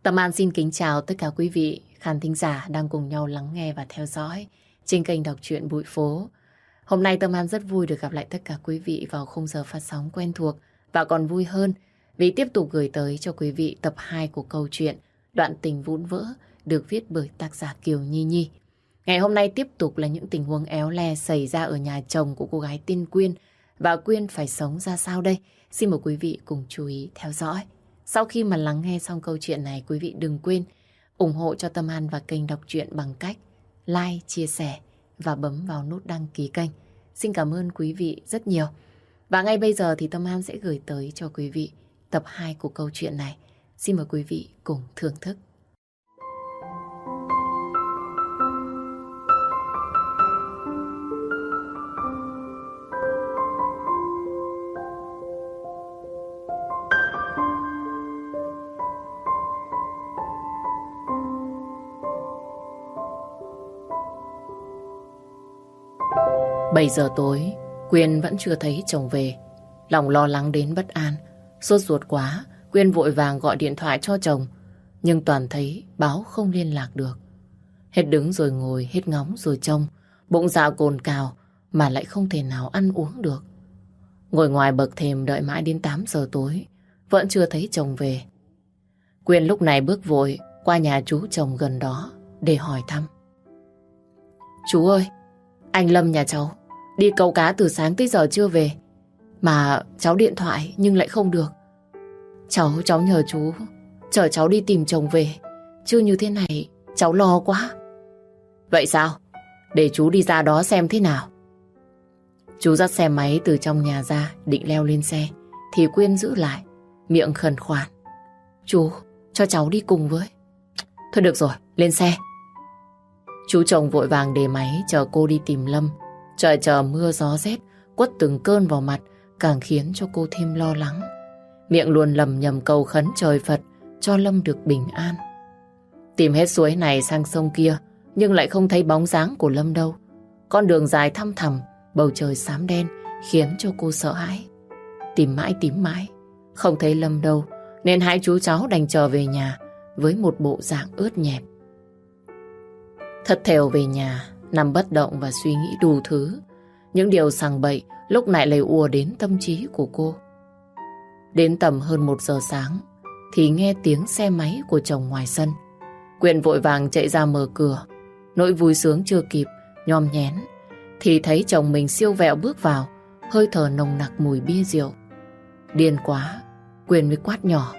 Tâm An xin kính chào tất cả quý vị khán thính giả đang cùng nhau lắng nghe và theo dõi trên kênh đọc truyện Bụi Phố. Hôm nay Tâm An rất vui được gặp lại tất cả quý vị vào khung giờ phát sóng quen thuộc và còn vui hơn vì tiếp tục gửi tới cho quý vị tập 2 của câu chuyện Đoạn tình vụn vỡ được viết bởi tác giả Kiều Nhi Nhi. Ngày hôm nay tiếp tục là những tình huống éo le xảy ra ở nhà chồng của cô gái tên Quyên và Quyên phải sống ra sao đây? Xin mời quý vị cùng chú ý theo dõi. Sau khi mà lắng nghe xong câu chuyện này, quý vị đừng quên ủng hộ cho Tâm An và kênh đọc truyện bằng cách like, chia sẻ và bấm vào nút đăng ký kênh. Xin cảm ơn quý vị rất nhiều. Và ngay bây giờ thì Tâm An sẽ gửi tới cho quý vị tập 2 của câu chuyện này. Xin mời quý vị cùng thưởng thức. Bảy giờ tối, Quyên vẫn chưa thấy chồng về. Lòng lo lắng đến bất an. Sốt ruột quá, Quyên vội vàng gọi điện thoại cho chồng. Nhưng toàn thấy báo không liên lạc được. Hết đứng rồi ngồi, hết ngóng rồi trông. Bụng dạ cồn cào mà lại không thể nào ăn uống được. Ngồi ngoài bậc thềm đợi mãi đến 8 giờ tối, vẫn chưa thấy chồng về. Quyên lúc này bước vội qua nhà chú chồng gần đó để hỏi thăm. Chú ơi, anh Lâm nhà cháu đi câu cá từ sáng tới giờ chưa về. Mà cháu điện thoại nhưng lại không được. Cháu nhờ chú chở cháu đi tìm chồng về. Chứ như thế này cháu lo quá. Vậy sao? Để chú đi ra đó xem thế nào. Chú dắt xe máy từ trong nhà ra định leo lên xe thì Quyên giữ lại, miệng khẩn khoản. Chú cho cháu đi cùng với. Thôi được rồi, lên xe. Chú chồng vội vàng để máy chờ cô đi tìm Lâm. Trời chờ mưa gió rét quất từng cơn vào mặt càng khiến cho cô thêm lo lắng. Miệng luôn lầm nhầm cầu khấn trời Phật cho Lâm được bình an. Tìm hết suối này sang sông kia nhưng lại không thấy bóng dáng của Lâm đâu. Con đường dài thăm thẳm, bầu trời xám đen khiến cho cô sợ hãi. Tìm mãi không thấy Lâm đâu nên hai chú cháu đành trở về nhà với một bộ dạng ướt nhẹp. Thất thểu về nhà, nằm bất động và suy nghĩ đủ thứ. Những điều sằng bậy lúc này lại ùa đến tâm trí của cô. Đến tầm hơn 1 giờ sáng thì nghe tiếng xe máy của chồng ngoài sân. Quyên vội vàng chạy ra mở cửa. Nỗi vui sướng chưa kịp nhom nhén thì thấy chồng mình siêu vẹo bước vào, hơi thở nồng nặc mùi bia rượu. Điên quá, Quyên mới quát nhỏ.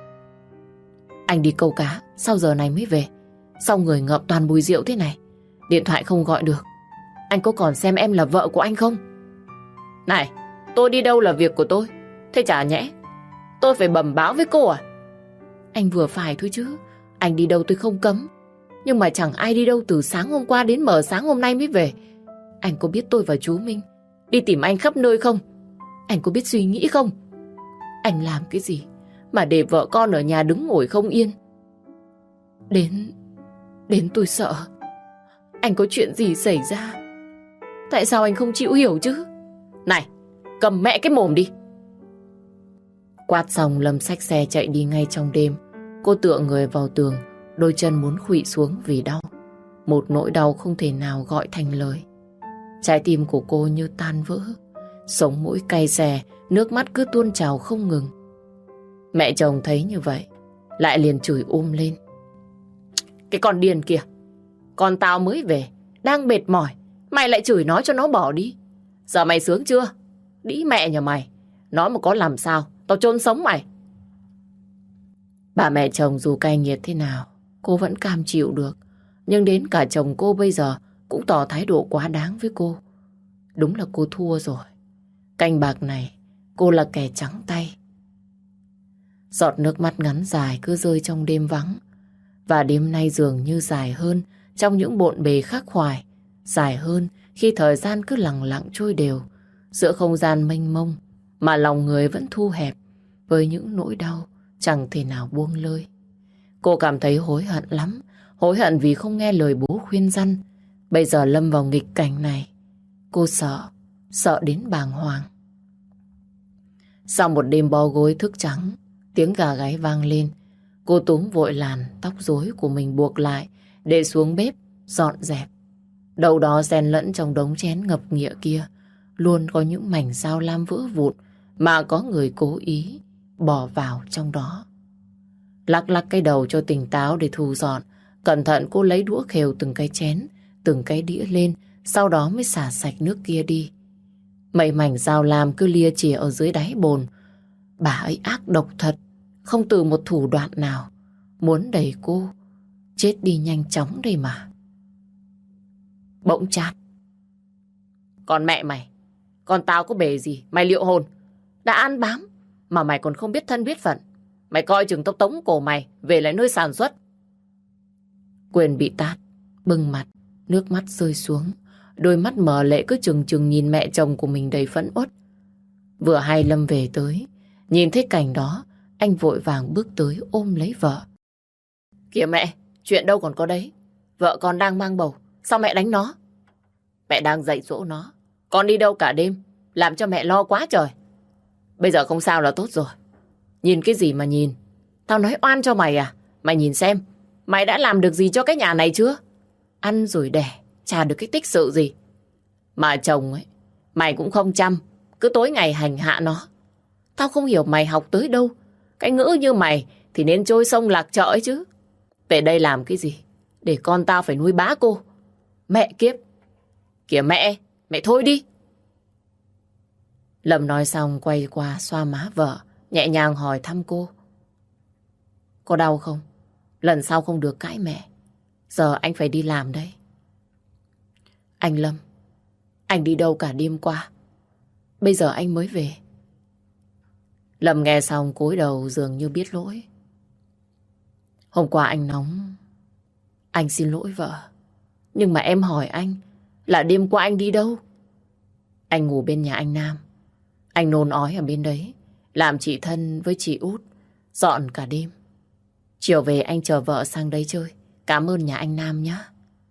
Anh đi câu cá, sao giờ này mới về? Sao người ngợm toàn mùi rượu thế này? Điện thoại không gọi được. Anh có còn xem em là vợ của anh không? Này, tôi đi đâu là việc của tôi. Thế chả nhẽ tôi phải bẩm báo với cô à? Anh vừa phải thôi chứ. Anh đi đâu tôi không cấm. Nhưng mà chẳng ai đi đâu từ sáng hôm qua đến mờ sáng hôm nay mới về. Anh có biết tôi và chú Minh đi tìm anh khắp nơi không? Anh có biết suy nghĩ không? Anh làm cái gì mà để vợ con ở nhà đứng ngồi không yên? Đến tôi sợ. Anh có chuyện gì xảy ra? Tại sao anh không chịu hiểu chứ? Này, cầm mẹ cái mồm đi. Quát xong Lâm xách xe chạy đi ngay trong đêm. Cô tựa người vào tường, đôi chân muốn khuỵu xuống vì đau. Một nỗi đau không thể nào gọi thành lời. Trái tim của cô như tan vỡ. Sống mũi cay xè, nước mắt cứ tuôn trào không ngừng. Mẹ chồng thấy như vậy lại liền chửi lên. Cái con điên kìa, con tao mới về, đang mệt mỏi, mày lại chửi nó cho nó bỏ đi. Giờ mày sướng chưa? Đĩ mẹ nhà mày, nói mà có làm sao, tao chôn sống mày. Bà mẹ chồng dù cay nghiệt thế nào, cô vẫn cam chịu được. Nhưng đến cả chồng cô bây giờ cũng tỏ thái độ quá đáng với cô. Đúng là cô thua rồi. Canh bạc này, cô là kẻ trắng tay. Giọt nước mắt ngắn dài cứ rơi trong đêm vắng. Và đêm nay dường như dài hơn trong những bộn bề khắc khoải. Dài hơn khi thời gian cứ lặng lặng trôi đều giữa không gian mênh mông mà lòng người vẫn thu hẹp với những nỗi đau chẳng thể nào buông lơi. Cô cảm thấy hối hận lắm. Hối hận vì không nghe lời bố khuyên răn. Bây giờ lâm vào nghịch cảnh này, cô sợ đến bàng hoàng. Sau một đêm bó gối thức trắng, tiếng gà gáy vang lên. Cô túm vội làn tóc rối của mình buộc lại để xuống bếp dọn dẹp. Đâu đó xen lẫn trong đống chén ngập nghịa kia luôn có những mảnh dao lam vỡ vụn mà có người cố ý bỏ vào trong đó. Lắc lắc cái đầu cho tỉnh táo để thu dọn. Cẩn thận cô lấy đũa khều từng cái chén, từng cái đĩa lên, sau đó mới xả sạch nước kia đi. Mấy mảnh dao lam cứ lia chìa ở dưới đáy bồn. Bà ấy ác độc thật, không từ một thủ đoạn nào muốn đẩy cô chết đi nhanh chóng đây mà. Bỗng chát. Còn mẹ mày, con tao có bề gì, mày liệu hồn. Đã ăn bám, mà mày còn không biết thân biết phận. Mày coi chừng tao tống cổ mày về lại nơi sản xuất. Quyền bị tát, bưng mặt, nước mắt rơi xuống. Đôi mắt mờ lệ cứ trừng trừng nhìn mẹ chồng của mình đầy phẫn uất. Vừa hay Lâm về tới, nhìn thấy cảnh đó, anh vội vàng bước tới ôm lấy vợ. Kìa mẹ, chuyện đâu còn có đấy. Vợ con đang mang bầu, sao mẹ đánh nó? Mẹ đang dạy dỗ nó. Con đi đâu cả đêm, làm cho mẹ lo quá trời. Bây giờ không sao là tốt rồi. Nhìn cái gì mà nhìn? Tao nói oan cho mày à? Mày nhìn xem, mày đã làm được gì cho cái nhà này chưa? Ăn rồi đẻ, chả được cái tích sự gì. Mà chồng ấy, mày cũng không chăm, cứ tối ngày hành hạ nó. Tao không hiểu mày học tới đâu. Cái ngữ như mày thì nên trôi sông lạc chợ ấy chứ. Về đây làm cái gì? Để con tao phải nuôi bá cô. Mẹ kiếp. Kìa mẹ, mẹ thôi đi. Lâm nói xong quay qua xoa má vợ, nhẹ nhàng hỏi thăm cô. Có đau không? Lần sau không được cãi mẹ. Giờ anh phải đi làm đây. Anh Lâm, anh đi đâu cả đêm qua? Bây giờ anh mới về. Lâm nghe xong cúi đầu dường như biết lỗi. Hôm qua anh nóng. Anh xin lỗi vợ. Nhưng mà em hỏi anh là đêm qua anh đi đâu? Anh ngủ bên nhà anh Nam. Anh nôn ói ở bên đấy, làm chị thân với chị Út dọn cả đêm. Chiều về anh chờ vợ sang đấy chơi. Cảm ơn nhà anh Nam nhé.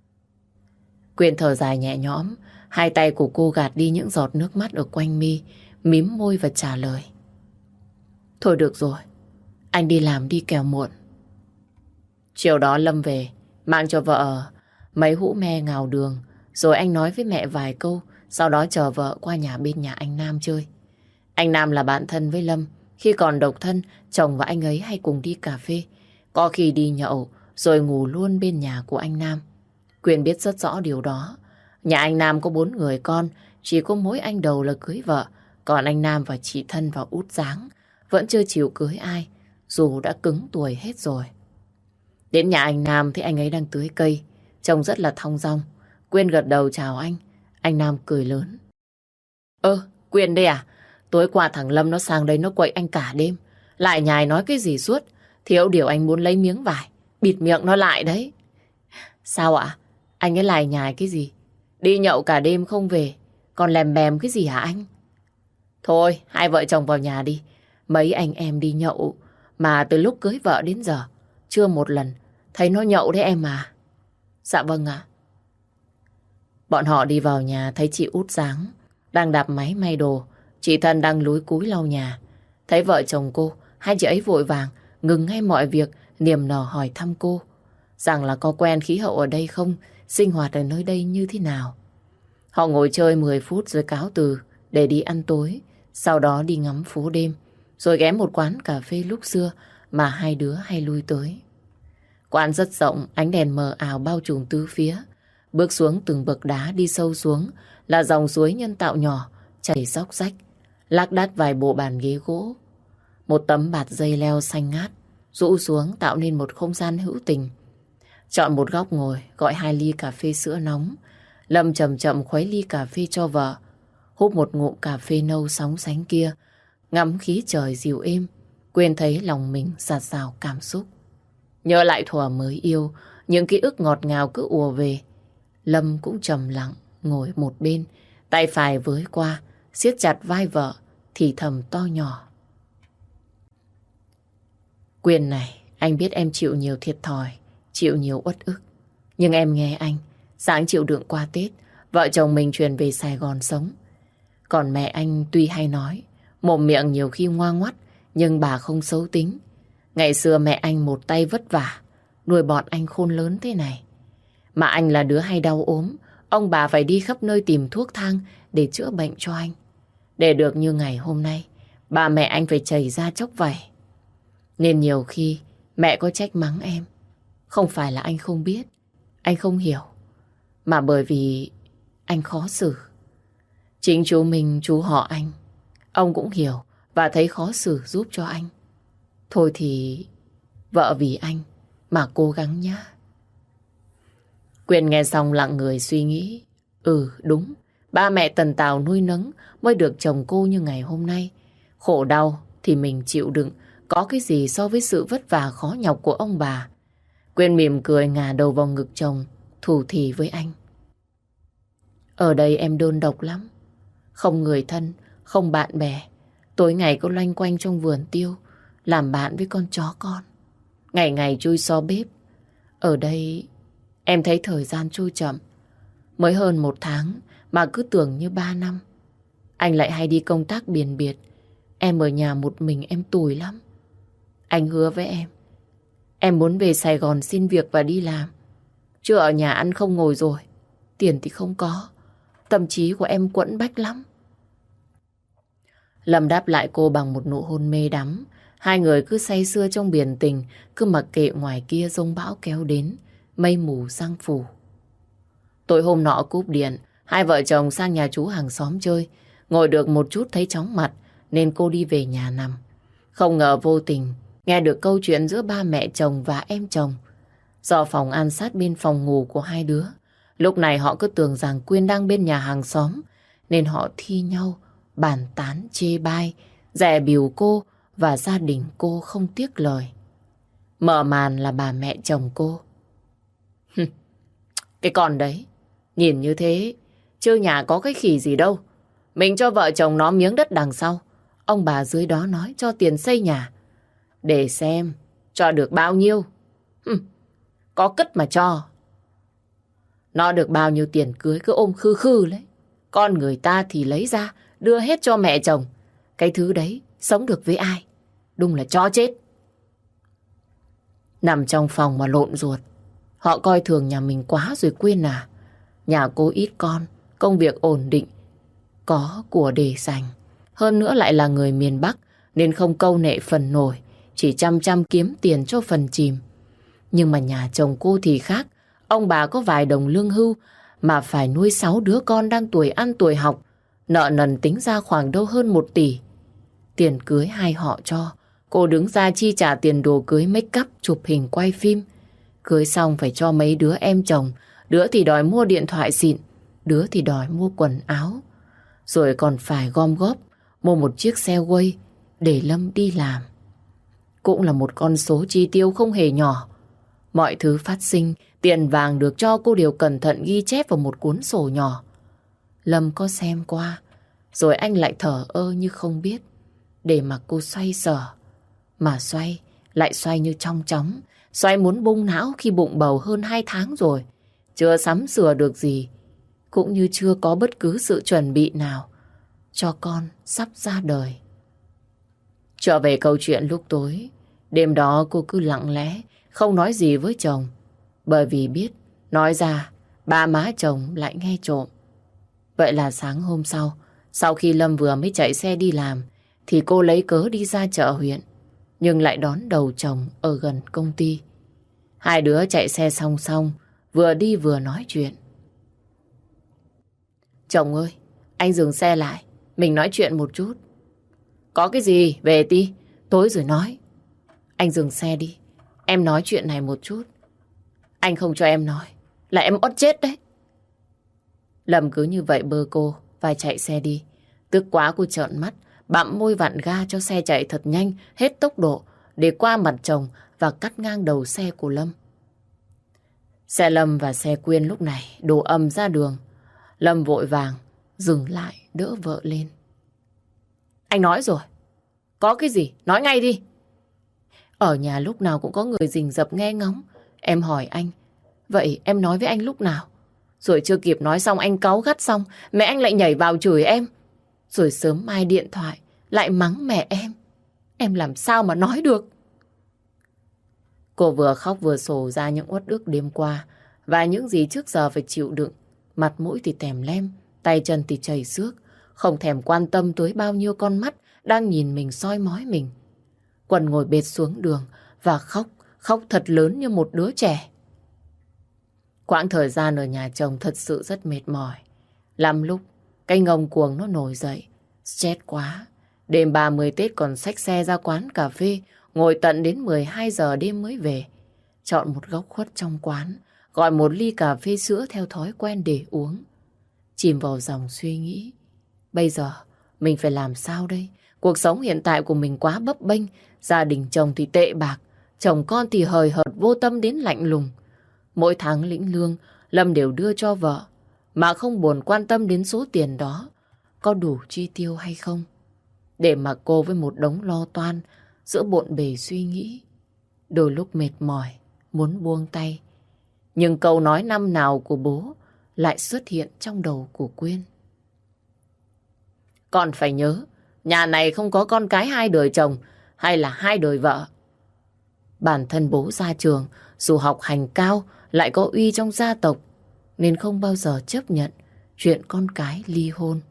Quyên thở dài nhẹ nhõm. Hai tay của cô gạt đi những giọt nước mắt ở quanh mi, mím môi và trả lời. Thôi được rồi, anh đi làm đi kẻo muộn. Chiều đó Lâm về, mang cho vợ mấy hũ me ngào đường. Rồi anh nói với mẹ vài câu, sau đó chờ vợ qua nhà bên nhà anh Nam chơi. Anh Nam là bạn thân với Lâm. Khi còn độc thân, chồng và anh ấy hay cùng đi cà phê. Có khi đi nhậu, rồi ngủ luôn bên nhà của anh Nam. Quyên biết rất rõ điều đó. Nhà anh Nam có 4 người con, chỉ có mỗi anh Đầu là cưới vợ. Còn anh Nam và chị Thân và Út Giáng vẫn chưa chịu cưới ai, dù đã cứng tuổi hết rồi. Đến nhà anh Nam thấy anh ấy đang tưới cây, trông rất là thong dong. Quyên gật đầu chào anh. Anh Nam cười lớn. Quyên đây à? Tối qua thằng Lâm nó sang đây nó quậy anh cả đêm. Lại nhài nói cái gì suốt. Thiếu điều anh muốn lấy miếng vải bịt miệng nó lại đấy. Sao ạ? Anh ấy lại nhài cái gì? Đi nhậu cả đêm không về, còn lèm bèm cái gì hả anh? Thôi, hai vợ chồng vào nhà đi. Mấy anh em đi nhậu mà từ lúc cưới vợ đến giờ chưa một lần thấy nó nhậu đấy em à. Dạ vâng ạ. Bọn họ đi vào nhà thấy chị Út Giáng đang đạp máy may đồ. Chị Thân đang lúi cúi lau nhà. Thấy vợ chồng cô, hai chị ấy vội vàng ngừng ngay mọi việc, niềm nở hỏi thăm cô rằng là có quen khí hậu ở đây không, sinh hoạt ở nơi đây như thế nào. Họ ngồi chơi 10 phút rồi cáo từ để đi ăn tối, sau đó đi ngắm phố đêm, rồi ghé một quán cà phê lúc xưa mà hai đứa hay lui tới. Quán rất rộng, ánh đèn mờ ảo bao trùm tứ phía. Bước xuống từng bậc đá đi sâu xuống là dòng suối nhân tạo nhỏ chảy róc rách, lác đác vài bộ bàn ghế gỗ. Một tấm bạt dây leo xanh ngát rũ xuống tạo nên một không gian hữu tình. Chọn một góc ngồi, gọi 2 ly cà phê sữa nóng. Lâm chậm chậm khuấy ly cà phê cho vợ, húp một ngụm cà phê nâu sóng sánh kia, ngắm khí trời dịu êm. Quyên thấy lòng mình dạt dào cảm xúc. Nhớ lại thuở mới yêu, những ký ức ngọt ngào cứ ùa về. Lâm cũng trầm lặng ngồi một bên, tay phải với qua, siết chặt vai vợ, thì thầm to nhỏ. Quyên này, anh biết em chịu nhiều thiệt thòi, chịu nhiều uất ức. Nhưng em nghe anh, sáng chịu đựng qua Tết, vợ chồng mình chuyển về Sài Gòn sống. Còn mẹ anh tuy hay nói, mồm miệng nhiều khi ngoa ngoắt, nhưng bà không xấu tính. Ngày xưa mẹ anh một tay vất vả, nuôi bọn anh khôn lớn thế này. Mà anh là đứa hay đau ốm, ông bà phải đi khắp nơi tìm thuốc thang để chữa bệnh cho anh. Để được như ngày hôm nay, bà mẹ anh phải chảy ra chốc vẩy. Nên nhiều khi mẹ có trách mắng em, không phải là anh không biết, anh không hiểu, mà bởi vì anh khó xử. Chính chú mình, chú họ anh, ông cũng hiểu và thấy khó xử giúp cho anh. Thôi thì vợ vì anh mà cố gắng nhá. Quyên nghe xong lặng người suy nghĩ. Đúng, ba mẹ tần tào nuôi nấng mới được chồng cô như ngày hôm nay. Khổ đau thì mình chịu đựng, có cái gì so với sự vất vả khó nhọc của ông bà. Quyên mỉm cười ngả đầu vào ngực chồng, thủ thỉ với anh. Ở đây em đơn độc lắm, không người thân, không bạn bè. Tối ngày cứ loanh quanh trong vườn tiêu, làm bạn với con chó con. Ngày ngày chui xo bếp. Ở đây em thấy thời gian trôi chậm. Mới hơn 1 tháng mà cứ tưởng như 3 năm. Anh lại hay đi công tác biển biệt. Em ở nhà một mình em tủi lắm. Anh hứa với em muốn về Sài Gòn xin việc và đi làm. Chứ ở nhà ăn không ngồi rồi. Tiền thì không có. Tâm trí của em quẫn bách lắm. Lâm đáp lại cô bằng một nụ hôn mê đắm. Hai người cứ say sưa trong biển tình, cứ mặc kệ ngoài kia giông bão kéo đến, mây mù giăng phủ. Tối hôm nọ cúp điện, hai vợ chồng sang nhà chú hàng xóm chơi. Ngồi được một chút thấy chóng mặt, nên cô đi về nhà nằm. Không ngờ vô tình, nghe được câu chuyện giữa ba mẹ chồng và em chồng. Do phòng ăn sát bên phòng ngủ của hai đứa, lúc này họ cứ tưởng rằng Quyên đang bên nhà hàng xóm, nên họ thi nhau, bàn tán chê bai, dè bỉu cô và gia đình cô không tiếc lời. Mở màn là bà mẹ chồng cô. Cái con đấy, nhìn như thế, chứ nhà có cái khỉ gì đâu. Mình cho vợ chồng nó miếng đất đằng sau. Ông bà dưới đó nói cho tiền xây nhà. Để xem, cho được bao nhiêu. Có cất mà cho. Nó được bao nhiêu tiền cưới cứ ôm khư khư lấy. Con người ta thì lấy ra, đưa hết cho mẹ chồng. Cái thứ đấy, sống được với ai? Đúng là chó chết. Nằm trong phòng mà lộn ruột. Họ coi thường nhà mình quá rồi Quyên à. Nhà cô ít con, công việc ổn định, có của để dành. Hơn nữa lại là người miền Bắc, nên không câu nệ phần nổi, chỉ chăm chăm kiếm tiền cho phần chìm. Nhưng mà nhà chồng cô thì khác. Ông bà có vài đồng lương hưu mà phải nuôi 6 đứa con đang tuổi ăn tuổi học. Nợ nần tính ra khoảng đâu hơn 1 tỷ. Tiền cưới hai họ cho, cô đứng ra chi trả tiền đồ cưới, make up, chụp hình, quay phim. Cưới xong phải cho mấy đứa em chồng, đứa thì đòi mua điện thoại xịn, đứa thì đòi mua quần áo. Rồi còn phải gom góp mua một chiếc xe quay để Lâm đi làm. Cũng là một con số chi tiêu không hề nhỏ. Mọi thứ phát sinh, tiền vàng được cho cô đều cẩn thận ghi chép vào một cuốn sổ nhỏ. Lâm có xem qua, rồi anh lại thở ơ như không biết, để mặc cô xoay sở. Mà xoay, lại xoay như trong chóng, xoay muốn bung não khi bụng bầu hơn 2 tháng rồi. Chưa sắm sửa được gì, cũng như chưa có bất cứ sự chuẩn bị nào cho con sắp ra đời. Trở về câu chuyện lúc tối, đêm đó cô cứ lặng lẽ, không nói gì với chồng, bởi vì biết nói ra ba má chồng lại nghe trộm. Vậy là sáng hôm sau khi Lâm vừa mới chạy xe đi làm, thì cô lấy cớ đi ra chợ huyện, nhưng lại đón đầu chồng ở gần công ty. Hai đứa chạy xe song song, vừa đi vừa nói chuyện. Chồng ơi, anh dừng xe lại, mình nói chuyện một chút. Có cái gì, về đi, tối rồi nói. Anh dừng xe đi, em nói chuyện này một chút. Anh không cho em nói, là em ót chết đấy. Lâm cứ như vậy bơ cô và chạy xe đi. Tức quá cô trợn mắt, bặm môi vặn ga cho xe chạy thật nhanh, hết tốc độ, để qua mặt chồng và cắt ngang đầu xe của Lâm. Xe Lâm và xe Quyên lúc này đổ ầm ra đường. Lâm vội vàng dừng lại đỡ vợ lên. Anh nói rồi, có cái gì nói ngay đi. Ở nhà lúc nào cũng có người rình rập nghe ngóng. Em hỏi anh, vậy em nói với anh lúc nào? Rồi chưa kịp nói xong anh cáu gắt xong, mẹ anh lại nhảy vào chửi em. Rồi sớm mai điện thoại lại mắng mẹ em. Em làm sao mà nói được? Cô vừa khóc vừa sổ ra những uất ức đêm qua và những gì trước giờ phải chịu đựng. Mặt mũi thì tèm lem, tay chân thì chảy xước, không thèm quan tâm tới bao nhiêu con mắt đang nhìn mình soi mói mình. Quân ngồi bệt xuống đường và khóc, khóc thật lớn như một đứa trẻ. Quãng thời gian ở nhà chồng thật sự rất mệt mỏi. Lắm lúc, cái ngông cuồng nó nổi dậy. Stress quá. Đêm 30 Tết còn xách xe ra quán cà phê, ngồi tận đến 12 giờ đêm mới về. Chọn một góc khuất trong quán, gọi một ly cà phê sữa theo thói quen để uống. Chìm vào dòng suy nghĩ. Bây giờ, mình phải làm sao đây? Cuộc sống hiện tại của mình quá bấp bênh. Gia đình chồng thì tệ bạc, chồng con thì hời hợt vô tâm đến lạnh lùng. Mỗi tháng lĩnh lương, Lâm đều đưa cho vợ, mà không buồn quan tâm đến số tiền đó có đủ chi tiêu hay không. Để mà cô với một đống lo toan giữa bộn bề suy nghĩ. Đôi lúc mệt mỏi, muốn buông tay. Nhưng câu nói năm nào của bố lại xuất hiện trong đầu của Quyên. Con phải nhớ, nhà này không có con cái 2 đời chồng hay là 2 đời vợ. Bản thân bố ra trường, dù học hành cao, lại có uy trong gia tộc, nên không bao giờ chấp nhận chuyện con cái ly hôn.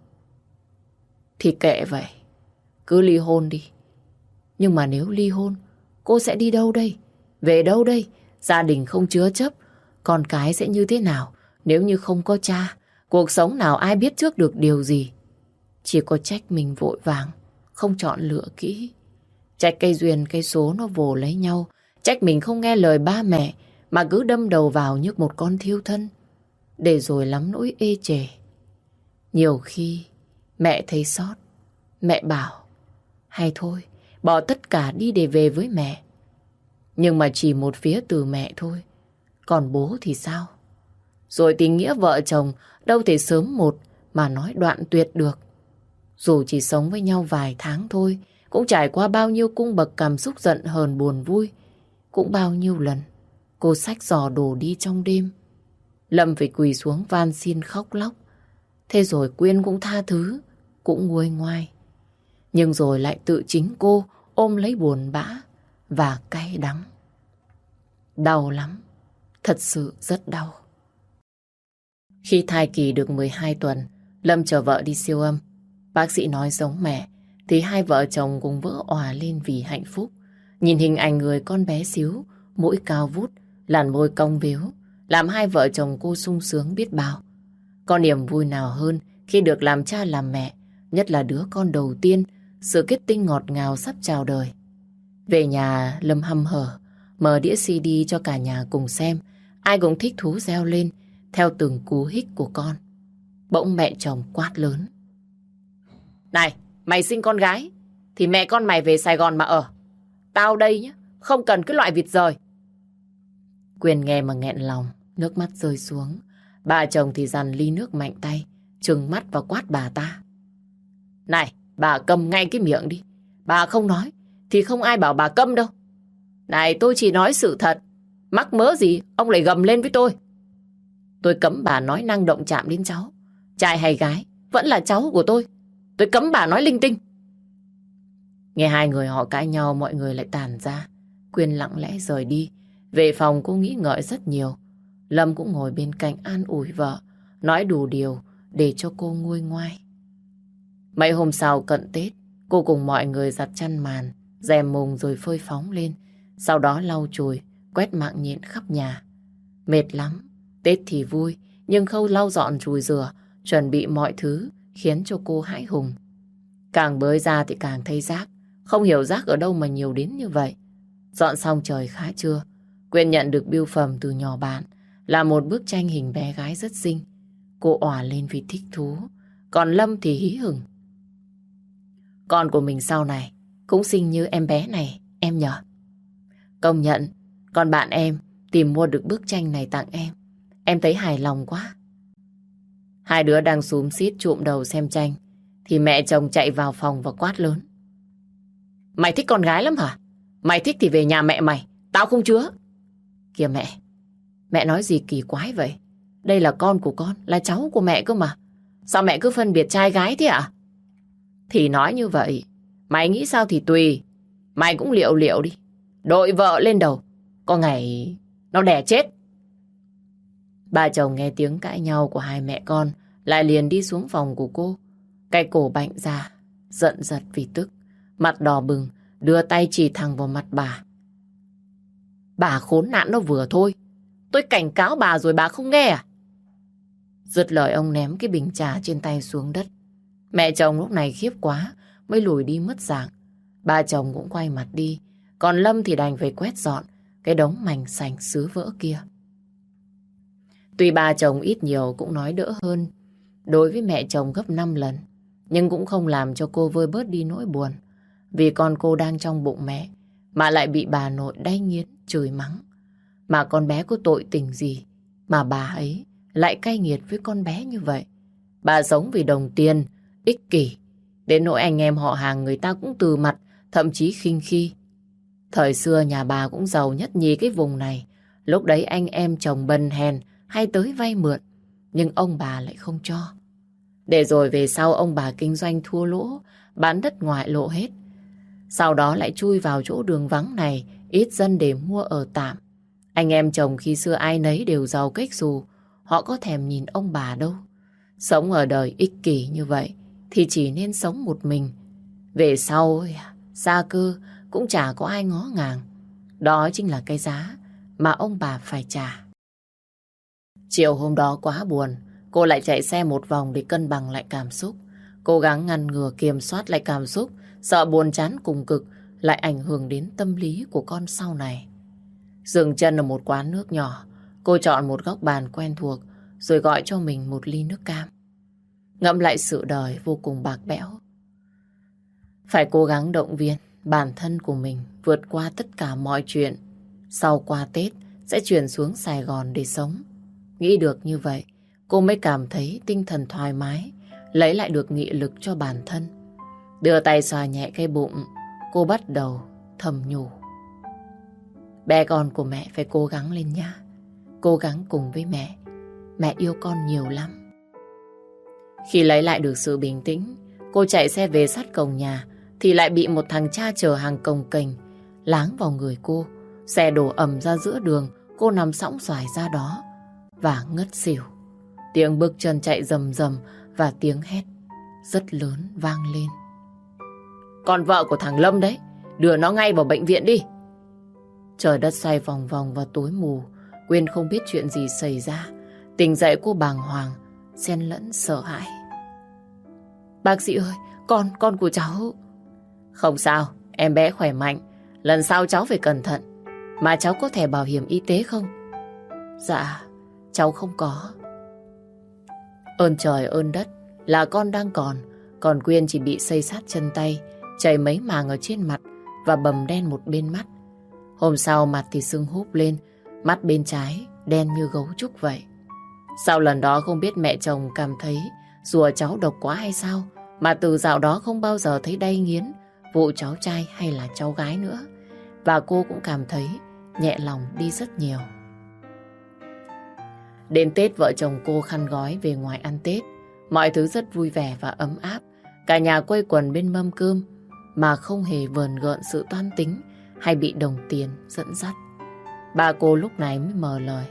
Thì kệ vậy, cứ ly hôn đi. Nhưng mà nếu ly hôn, cô sẽ đi đâu đây? Về đâu đây? Gia đình không chứa chấp, con cái sẽ như thế nào? Nếu như không có cha, cuộc sống nào ai biết trước được điều gì? Chỉ có trách mình vội vàng, không chọn lựa kỹ. Trách cây duyên cây số nó vồ lấy nhau. Trách mình không nghe lời ba mẹ mà cứ đâm đầu vào như một con thiêu thân, để rồi lắm nỗi ê chề. Nhiều khi mẹ thấy xót, mẹ bảo hay thôi, bỏ tất cả đi để về với mẹ. Nhưng mà chỉ một phía từ mẹ thôi. Còn bố thì sao? Rồi tình nghĩa vợ chồng đâu thể sớm một mà nói đoạn tuyệt được. Dù chỉ sống với nhau vài tháng thôi, cũng trải qua bao nhiêu cung bậc cảm xúc giận hờn buồn vui. Cũng bao nhiêu lần cô xách giỏ đồ đi trong đêm. Lâm phải quỳ xuống van xin khóc lóc. Thế rồi Quyên cũng tha thứ, cũng nguôi ngoai. Nhưng rồi lại tự chính cô ôm lấy buồn bã và cay đắng. Đau lắm, thật sự rất đau. Khi thai kỳ được 12 tuần, Lâm chờ vợ đi siêu âm. Bác sĩ nói giống mẹ, thì hai vợ chồng cùng vỡ òa lên vì hạnh phúc. Nhìn hình ảnh người con bé xíu, mũi cao vút, làn môi cong vếu, làm hai vợ chồng cô sung sướng biết bao. Có niềm vui nào hơn khi được làm cha làm mẹ, nhất là đứa con đầu tiên, sự kết tinh ngọt ngào sắp chào đời. Về nhà, Lâm hăm hở, mở đĩa CD cho cả nhà cùng xem. Ai cũng thích thú reo lên theo từng cú hích của con. Bỗng mẹ chồng quát lớn. Này, mày sinh con gái thì mẹ con mày về Sài Gòn mà ở. Tao đây nhá, không cần cái loại vịt rời. Quyên nghe mà nghẹn lòng, nước mắt rơi xuống. Bà chồng thì dằn ly nước mạnh tay, trừng mắt và quát bà ta. Này, bà câm ngay cái miệng đi. Bà không nói thì không ai bảo bà câm đâu. Này, tôi chỉ nói sự thật. Mắc mớ gì ông lại gầm lên với tôi. Tôi cấm bà nói năng động chạm đến cháu. Trai hay gái vẫn là cháu của tôi. Tôi cấm bà nói linh tinh. Nghe hai người họ cãi nhau, mọi người lại tản ra. Quyên lặng lẽ rời đi. Về phòng cô nghĩ ngợi rất nhiều. Lâm cũng ngồi bên cạnh an ủi vợ, nói đủ điều để cho cô nguôi ngoai. Mấy hôm sau cận Tết, cô cùng mọi người giặt chăn màn, rèm mùng rồi phơi phóng lên. Sau đó lau chùi, quét mạng nhện khắp nhà. Mệt lắm, Tết thì vui, nhưng khâu lau dọn chùi rửa, chuẩn bị mọi thứ khiến cho cô hãi hùng. Càng bới ra thì càng thấy rác, không hiểu rác ở đâu mà nhiều đến như vậy. Dọn xong trời khá trưa, Quyên nhận được bưu phẩm từ nhỏ bạn, là một bức tranh hình bé gái rất xinh. Cô òa lên vì thích thú, còn Lâm thì hí hửng. Con của mình sau này cũng xinh như em bé này, em nhờ. Công nhận, con bạn em tìm mua được bức tranh này tặng em thấy hài lòng quá. Hai đứa đang xúm xít trụm đầu xem tranh, thì mẹ chồng chạy vào phòng và quát lớn. Mày thích con gái lắm hả? Mày thích thì về nhà mẹ mày, tao không chứa. Kìa mẹ nói gì kỳ quái vậy? Đây là con của con, là cháu của mẹ cơ mà. Sao mẹ cứ phân biệt trai gái thế ạ? Thì nói như vậy, mày nghĩ sao thì tùy. Mày cũng liệu đi. Đội vợ lên đầu, có ngày nó đẻ chết. Ba chồng nghe tiếng cãi nhau của hai mẹ con, lại liền đi xuống phòng của cô. Cái cổ bạnh ra, giận giật vì tức, mặt đỏ bừng, đưa tay chỉ thẳng vào mặt bà. Bà khốn nạn nó vừa thôi. Tôi cảnh cáo bà rồi bà không nghe à? Dứt lời ông ném cái bình trà trên tay xuống đất. Mẹ chồng lúc này khiếp quá, mới lùi đi mất dạng. Ba chồng cũng quay mặt đi, còn Lâm thì đành phải quét dọn cái đống mảnh sành sứ vỡ kia. Tuy ba chồng ít nhiều cũng nói đỡ hơn đối với mẹ chồng gấp 5 lần, nhưng cũng không làm cho cô vơi bớt đi nỗi buồn. Vì con cô đang trong bụng mẹ, mà lại bị bà nội đay nghiến, chửi mắng. Mà con bé có tội tình gì mà bà ấy lại cay nghiệt với con bé như vậy? Bà sống vì đồng tiền, ích kỷ, đến nỗi anh em họ hàng người ta cũng từ mặt, thậm chí khinh khi. Thời xưa nhà bà cũng giàu nhất nhì cái vùng này. Lúc đấy anh em chồng bần hèn hay tới vay mượn, nhưng ông bà lại không cho. Để rồi về sau ông bà kinh doanh thua lỗ, bán đất ngoại lộ hết. Sau đó lại chui vào chỗ đường vắng này, ít dân để mua ở tạm. Anh em chồng khi xưa ai nấy đều giàu cách dù, họ có thèm nhìn ông bà đâu. Sống ở đời ích kỷ như vậy thì chỉ nên sống một mình. Về sau, xa cơ cũng chả có ai ngó ngàng. Đó chính là cái giá mà ông bà phải trả. Chiều hôm đó quá buồn, cô lại chạy xe một vòng để cân bằng lại cảm xúc. Cố gắng ngăn ngừa kiểm soát lại cảm xúc, sợ buồn chán cùng cực lại ảnh hưởng đến tâm lý của con sau này. Dừng chân ở một quán nước nhỏ, cô chọn một góc bàn quen thuộc rồi gọi cho mình một ly nước cam. Ngẫm lại sự đời vô cùng bạc bẽo. Phải cố gắng động viên bản thân của mình vượt qua tất cả mọi chuyện. Sau qua Tết sẽ chuyển xuống Sài Gòn để sống. Nghĩ được như vậy, cô mới cảm thấy tinh thần thoải mái, lấy lại được nghị lực cho bản thân. Đưa tay xoa nhẹ cái bụng, cô bắt đầu thầm nhủ. Bé con của mẹ phải cố gắng lên nha. Cố gắng cùng với mẹ. Mẹ yêu con nhiều lắm. Khi lấy lại được sự bình tĩnh, cô chạy xe về sát cổng nhà thì lại bị một thằng cha chở hàng cồng kềnh láng vào người cô. Xe đổ ầm ra giữa đường, cô nằm sõng xoài ra đó và ngất xỉu. Tiếng bước chân chạy rầm rầm và tiếng hét rất lớn vang lên. Con vợ của thằng Lâm đấy, đưa nó ngay vào bệnh viện đi. Trời đất xoay vòng vòng và tối mù. Quyên không biết chuyện gì xảy ra. Tỉnh dậy cô bàng hoàng, xen lẫn sợ hãi. Bác sĩ ơi, con của cháu. Không sao, em bé khỏe mạnh. Lần sau cháu phải cẩn thận. Mà cháu có thẻ bảo hiểm y tế không? Dạ, cháu không có. Ơn trời ơn đất là con đang còn Quyên chỉ bị xây xát chân tay, chảy mấy màng ở trên mặt và bầm đen một bên mắt. Hôm sau mặt thì sưng húp lên, mắt bên trái đen như gấu trúc vậy. Sau lần đó không biết mẹ chồng cảm thấy rùa cháu độc quá hay sao, mà từ dạo đó không bao giờ thấy đay nghiến vụ cháu trai hay là cháu gái nữa. Và cô cũng cảm thấy nhẹ lòng đi rất nhiều. Đến Tết vợ chồng cô khăn gói về ngoài ăn Tết. Mọi thứ rất vui vẻ và ấm áp. Cả nhà quây quần bên mâm cơm mà không hề vờn gợn sự toan tính hay bị đồng tiền dẫn dắt. Ba cô lúc này mới mở lời.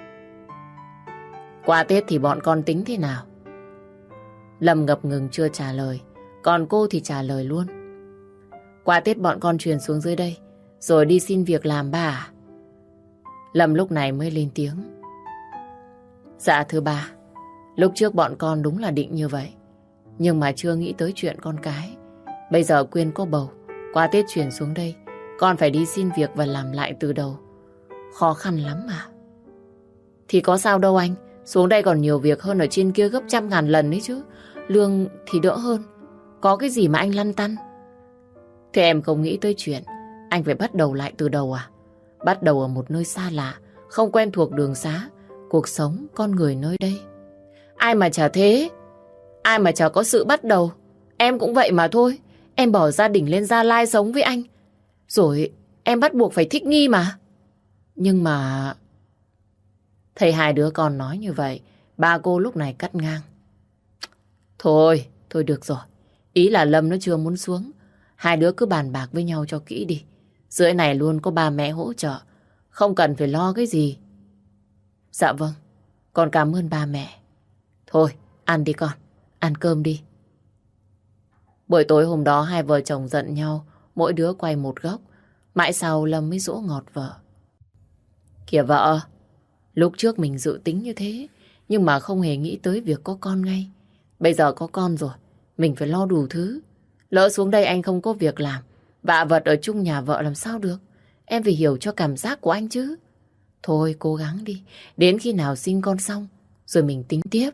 Qua Tết thì bọn con tính thế nào? Lâm ngập ngừng chưa trả lời, còn cô thì trả lời luôn. Qua Tết bọn con chuyển xuống dưới đây rồi đi xin việc làm ba à? Lâm lúc này mới lên tiếng. Dạ thưa ba, lúc trước bọn con đúng là định như vậy, nhưng mà chưa nghĩ tới chuyện con cái. Bây giờ Quyên có bầu, qua Tết chuyển xuống đây, con phải đi xin việc và làm lại từ đầu. Khó khăn lắm mà. Thì có sao đâu anh, xuống đây còn nhiều việc hơn ở trên kia gấp 100.000 lần đấy chứ. Lương thì đỡ hơn. Có cái gì mà anh lăn tăn? Thế em không nghĩ tới chuyện anh phải bắt đầu lại từ đầu à? Bắt đầu ở một nơi xa lạ, không quen thuộc đường xá, cuộc sống, con người nơi đây. Ai mà chả thế, ai mà chả có sự bắt đầu. Em cũng vậy mà thôi. Em bỏ gia đình lên Gia Lai sống với anh, rồi em bắt buộc phải thích nghi mà. Nhưng mà... Thấy hai đứa con nói như vậy, ba cô lúc này cắt ngang. Thôi được rồi. Ý là Lâm nó chưa muốn xuống. Hai đứa cứ bàn bạc với nhau cho kỹ đi. Dưới này luôn có ba mẹ hỗ trợ. không cần phải lo cái gì. Dạ vâng, con cảm ơn ba mẹ. Thôi, ăn đi con, ăn cơm đi. Buổi tối hôm đó hai vợ chồng giận nhau, mỗi đứa quay một góc. Mãi sau Lâm mới dỗ ngọt vợ. Kìa vợ, lúc trước mình dự tính như thế, nhưng mà không hề nghĩ tới việc có con ngay. Bây giờ có con rồi, mình phải lo đủ thứ. Lỡ xuống đây anh không có việc làm, vạ vật ở chung nhà vợ làm sao được. Em phải hiểu cho cảm giác của anh chứ. Thôi cố gắng đi, đến khi nào sinh con xong, rồi mình tính tiếp.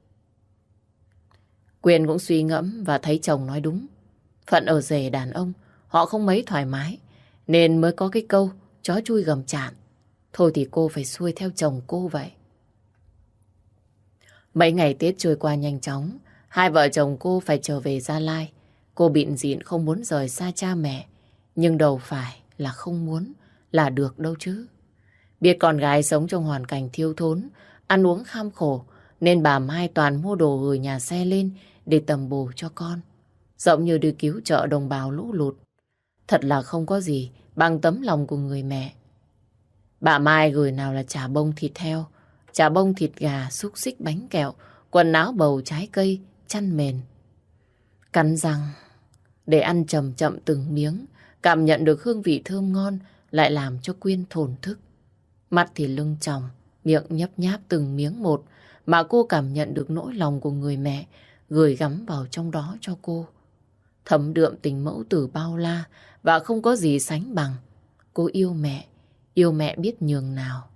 Quyên cũng suy ngẫm và thấy chồng nói đúng. Phận ở rể đàn ông, họ không mấy thoải mái, nên mới có cái câu chó chui gầm chạn. Thôi thì cô phải xuôi theo chồng cô vậy. Mấy ngày Tết trôi qua nhanh chóng, hai vợ chồng cô phải trở về Gia Lai. Cô bịn dịn không muốn rời xa cha mẹ, nhưng đâu phải là không muốn, là được đâu chứ. Biết con gái sống trong hoàn cảnh thiếu thốn, ăn uống kham khổ, nên bà Mai toàn mua đồ gửi nhà xe lên để tầm bổ cho con. Giống như đi cứu trợ đồng bào lũ lụt. Thật là không có gì bằng tấm lòng của người mẹ. Bà Mai gửi nào là chả bông thịt heo, chả bông thịt gà, xúc xích, bánh kẹo, quần áo bầu, trái cây, chăn mền. Cắn răng để ăn chậm chậm từng miếng, cảm nhận được hương vị thơm ngon lại làm cho Quyên thổn thức. Mắt thì lưng tròng, miệng nhấp nháp từng miếng một, mà cô cảm nhận được nỗi lòng của người mẹ gửi gắm vào trong đó cho cô. Thấm đượm tình mẫu tử bao la và không có gì sánh bằng. Cô yêu mẹ biết nhường nào.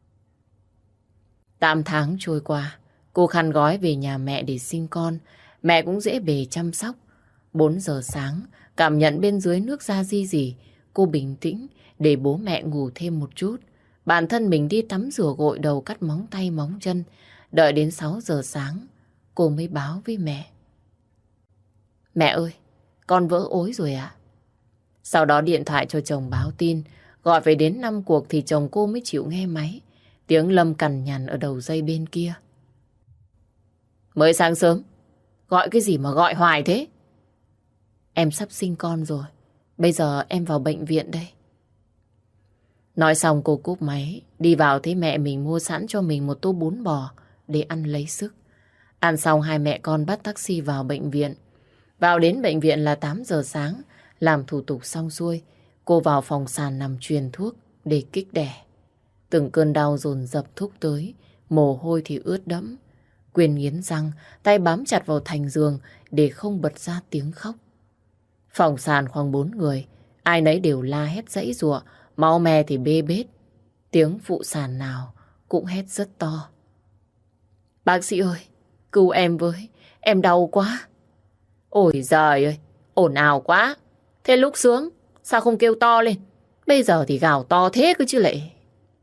8 tháng trôi qua, cô khăn gói về nhà mẹ để sinh con. Mẹ cũng dễ bề chăm sóc. 4 giờ sáng, cảm nhận bên dưới nước ra gì, cô bình tĩnh để bố mẹ ngủ thêm một chút. Bản thân mình đi tắm rửa gội đầu, cắt móng tay móng chân. Đợi đến 6 giờ sáng, cô mới báo với mẹ. Mẹ ơi, con vỡ ối rồi ạ. Sau đó điện thoại cho chồng báo tin. Gọi phải đến 5 cuộc thì chồng cô mới chịu nghe máy. Tiếng Lâm cằn nhằn ở đầu dây bên kia. Mới sáng sớm, gọi cái gì mà gọi hoài thế? Em sắp sinh con rồi, bây giờ em vào bệnh viện đây. Nói xong cô cúp máy, đi vào thấy mẹ mình mua sẵn cho mình một tô bún bò để ăn lấy sức. Ăn xong hai mẹ con bắt taxi vào bệnh viện. Vào đến bệnh viện là 8 giờ sáng, làm thủ tục xong xuôi, cô vào phòng sàn nằm truyền thuốc để kích đẻ. Từng cơn đau dồn dập thúc tới, mồ hôi thì ướt đẫm. Quyên nghiến răng, tay bám chặt vào thành giường để không bật ra tiếng khóc. Phòng sàn khoảng 4 người, ai nấy đều la hét giãy giụa, máu me thì bê bết. Tiếng phụ sàn nào cũng hét rất to. Bác sĩ ơi, cứu em với, em đau quá. Ôi giời ơi, ồn ào quá. Thế lúc sướng, sao không kêu to lên? Bây giờ thì gào to thế cơ chứ lệ.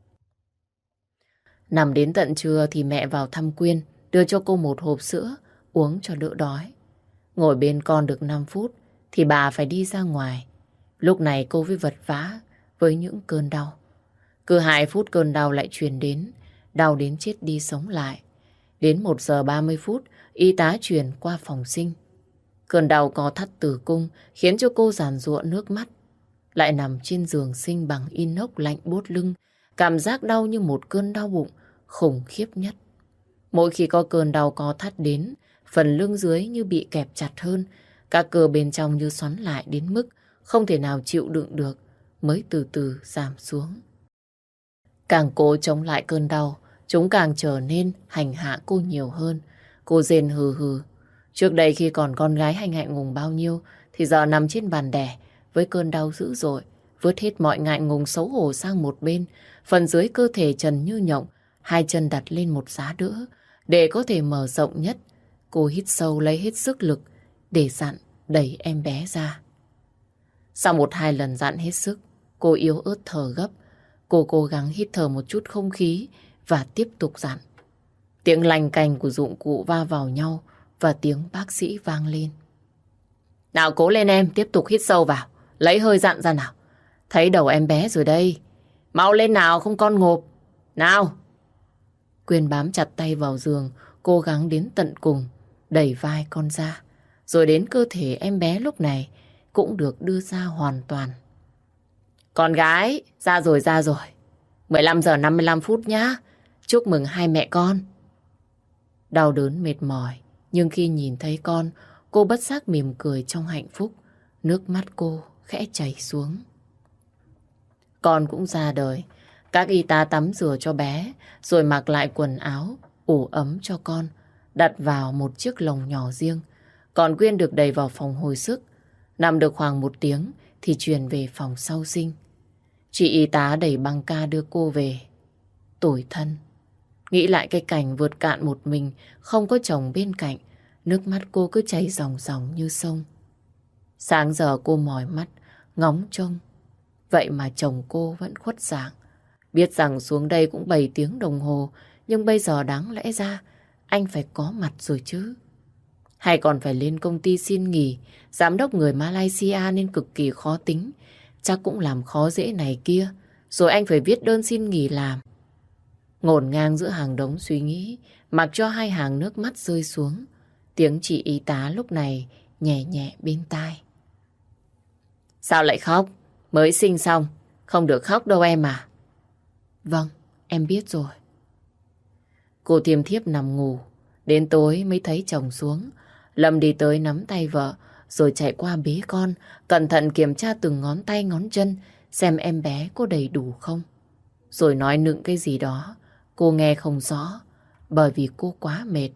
Nằm đến tận trưa thì mẹ vào thăm Quyên, đưa cho cô một hộp sữa, uống cho đỡ đói. Ngồi bên con được 5 phút thì bà phải đi ra ngoài. Lúc này cô mới vật vã với những cơn đau. Cứ 2 phút cơn đau lại truyền đến, đau đến chết đi sống lại. Đến 1 giờ 30 phút, y tá truyền qua phòng sinh. Cơn đau co thắt tử cung khiến cho cô giàn giụa nước mắt. Lại nằm trên giường sinh bằng inox lạnh buốt lưng, cảm giác đau như một cơn đau bụng khủng khiếp nhất. Mỗi khi có cơn đau co thắt đến, phần lưng dưới như bị kẹp chặt hơn, các cơ bên trong như xoắn lại đến mức không thể nào chịu đựng được, mới từ từ giảm xuống. Càng cố chống lại cơn đau, chúng càng trở nên hành hạ cô nhiều hơn. Cô rên hừ hừ. Trước đây khi còn con gái hay ngại ngùng bao nhiêu, thì giờ nằm trên bàn đẻ với cơn đau dữ dội, vứt hết mọi ngại ngùng xấu hổ sang một bên, phần dưới cơ thể trần như nhộng, hai chân đặt lên một giá đỡ để có thể mở rộng nhất. Cô hít sâu lấy hết sức lực để dặn đẩy em bé ra. Sau 1-2 lần dặn hết sức, cô yếu ớt thở gấp. Cô cố gắng hít thở một chút không khí và tiếp tục dặn. Tiếng lành cành của dụng cụ va vào nhau và tiếng bác sĩ vang lên. Nào cố lên em, tiếp tục hít sâu vào, lấy hơi dặn ra nào. Thấy đầu em bé rồi đây. Mau lên nào, không con ngộp. Nào. Quyên bám chặt tay vào giường, cố gắng đến tận cùng, đẩy vai con ra. Rồi đến cơ thể em bé lúc này cũng được đưa ra hoàn toàn. Con gái, ra rồi, ra rồi. 15 giờ 55 phút nhá. Chúc mừng hai mẹ con. Đau đớn mệt mỏi, nhưng khi nhìn thấy con, cô bất giác mỉm cười trong hạnh phúc. Nước mắt cô khẽ chảy xuống. Con cũng ra đời. Các y tá tắm rửa cho bé, rồi mặc lại quần áo, ủ ấm cho con, đặt vào một chiếc lồng nhỏ riêng. Còn Quyên được đẩy vào phòng hồi sức. Nằm được khoảng 1 tiếng thì chuyển về phòng sau sinh. Chị y tá đẩy băng ca đưa cô về. Tủi thân. Nghĩ lại cái cảnh vượt cạn một mình, không có chồng bên cạnh, nước mắt cô cứ chảy ròng ròng như sông. Sáng giờ cô mỏi mắt, ngóng trông. Vậy mà chồng cô vẫn khuất dạng. Biết rằng xuống đây cũng 7 tiếng đồng hồ, nhưng bây giờ đáng lẽ ra anh phải có mặt rồi chứ. Hay còn phải lên công ty xin nghỉ. Giám đốc người Malaysia nên cực kỳ khó tính. Chắc cũng làm khó dễ này kia. Rồi anh phải viết đơn xin nghỉ làm. Ngổn ngang giữa hàng đống suy nghĩ, mặc cho hai hàng nước mắt rơi xuống. Tiếng chị y tá lúc này nhẹ nhẹ bên tai. Sao lại khóc? Mới sinh xong. Không được khóc đâu em à. Vâng, em biết rồi. Cô thiêm thiếp nằm ngủ. Đến tối mới thấy chồng xuống. Lâm đi tới nắm tay vợ, rồi chạy qua bế con, cẩn thận kiểm tra từng ngón tay ngón chân, xem em bé có đầy đủ không. Rồi nói nựng cái gì đó, cô nghe không rõ, bởi vì cô quá mệt.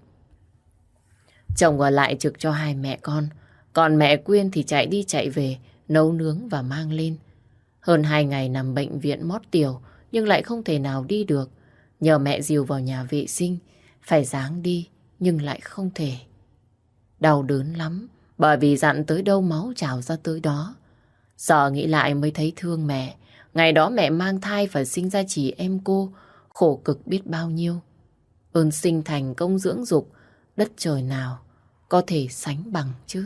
Chồng ở lại trực cho hai mẹ con, còn mẹ Quyên thì chạy đi chạy về, nấu nướng và mang lên. Hơn 2 ngày nằm bệnh viện mót tiểu, nhưng lại không thể nào đi được. Nhờ mẹ dìu vào nhà vệ sinh, phải ráng đi, nhưng lại không thể. Đau đớn lắm, bởi vì dặn tới đâu máu trào ra tới đó. Giờ nghĩ lại mới thấy thương mẹ. Ngày đó mẹ mang thai và sinh ra chỉ em cô, khổ cực biết bao nhiêu. Ơn sinh thành công dưỡng dục, đất trời nào có thể sánh bằng chứ.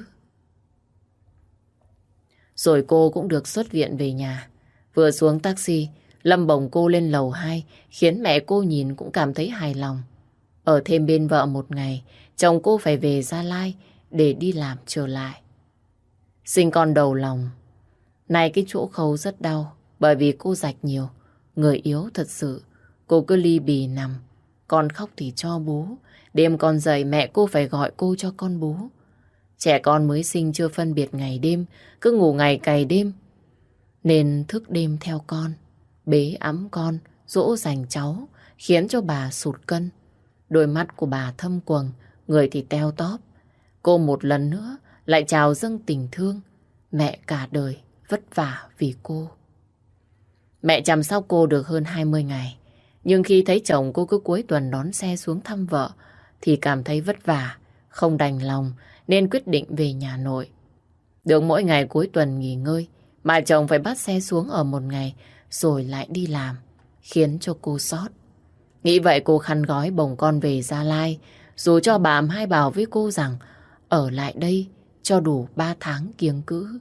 Rồi cô cũng được xuất viện về nhà. Vừa xuống taxi, Lâm bồng cô lên lầu 2, khiến mẹ cô nhìn cũng cảm thấy hài lòng. Ở thêm bên vợ 1 ngày, chồng cô phải về Gia Lai để đi làm trở lại. Sinh con đầu lòng. Này cái chỗ khâu rất đau, bởi vì cô rạch nhiều. Người yếu thật sự, cô cứ li bì nằm. Con khóc thì cho bú. Đêm con dậy mẹ cô phải gọi cô cho con bú. Trẻ con mới sinh chưa phân biệt ngày đêm, cứ ngủ ngày cày đêm. Nên thức đêm theo con, bế ẵm con, dỗ dành cháu, khiến cho bà sụt cân. Đôi mắt của bà thâm quầng, người thì teo tóp. Cô một lần nữa lại trào dâng tình thương. Mẹ cả đời vất vả vì cô. Mẹ chăm sóc cô được hơn 20 ngày. Nhưng khi thấy chồng cô cứ cuối tuần đón xe xuống thăm vợ thì cảm thấy vất vả, không đành lòng nên quyết định về nhà nội. Được mỗi ngày cuối tuần nghỉ ngơi mà chồng phải bắt xe xuống ở 1 ngày rồi lại đi làm, khiến cho cô xót. Nghĩ vậy cô khăn gói bồng con về Gia Lai, dù cho bà hai bảo với cô rằng ở lại đây cho đủ 3 tháng kiêng cữ.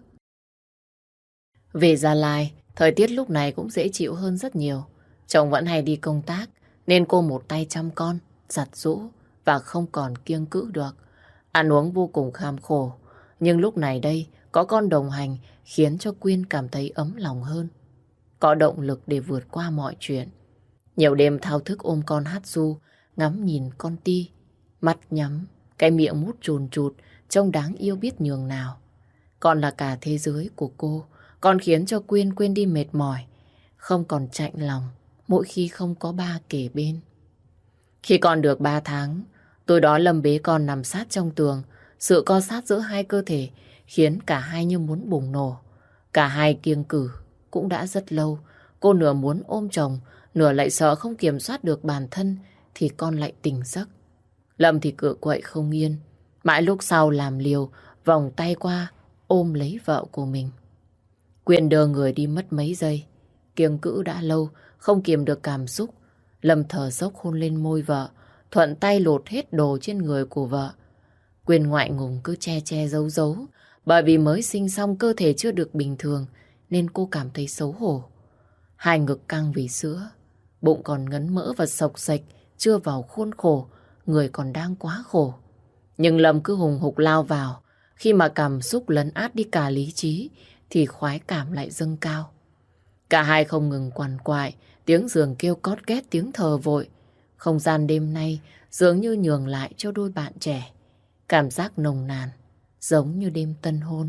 Về Gia Lai, thời tiết lúc này cũng dễ chịu hơn rất nhiều. Chồng vẫn hay đi công tác, nên cô một tay chăm con, giặt giũ và không còn kiêng cữ được. Ăn uống vô cùng kham khổ, nhưng lúc này đây có con đồng hành khiến cho Quyên cảm thấy ấm lòng hơn. Có động lực để vượt qua mọi chuyện. Nhiều đêm thao thức ôm con hát ru, ngắm nhìn con Ti. Mắt nhắm, cái miệng mút chùn chụt, trông đáng yêu biết nhường nào. Con là cả thế giới của cô. Con khiến cho Quyên quên đi mệt mỏi, không còn chạnh lòng mỗi khi không có ba kề bên. Khi con được 3 tháng, tối đó Lâm bế con nằm sát trong tường. Sự co sát giữa hai cơ thể khiến cả hai như muốn bùng nổ. Cả hai kiêng cữ cũng đã rất lâu. Cô nửa muốn ôm chồng, nửa lại sợ không kiểm soát được bản thân thì con lại tỉnh giấc. Lâm thì cựa quậy không yên. Mãi lúc sau làm liều, vòng tay qua ôm lấy vợ của mình. Quyên đờ người đi mất mấy giây. Kiêng cữ đã lâu, không kiềm được cảm xúc. Lâm thở dốc hôn lên môi vợ, thuận tay lột hết đồ trên người của vợ. Quyên ngại ngùng cứ che che giấu giấu, bởi vì mới sinh xong cơ thể chưa được bình thường, nên cô cảm thấy xấu hổ. Hai ngực căng vì sữa, bụng còn ngấn mỡ và sộc sạch, chưa vào khuôn khổ, người còn đang quá khổ. Nhưng Lâm cứ hùng hục lao vào, khi mà cảm xúc lấn át đi cả lý trí, thì khoái cảm lại dâng cao. Cả hai không ngừng quằn quại, tiếng giường kêu cót két, tiếng thở vội. Không gian đêm nay dường như nhường lại cho đôi bạn trẻ. Cảm giác nồng nàn, giống như đêm tân hôn.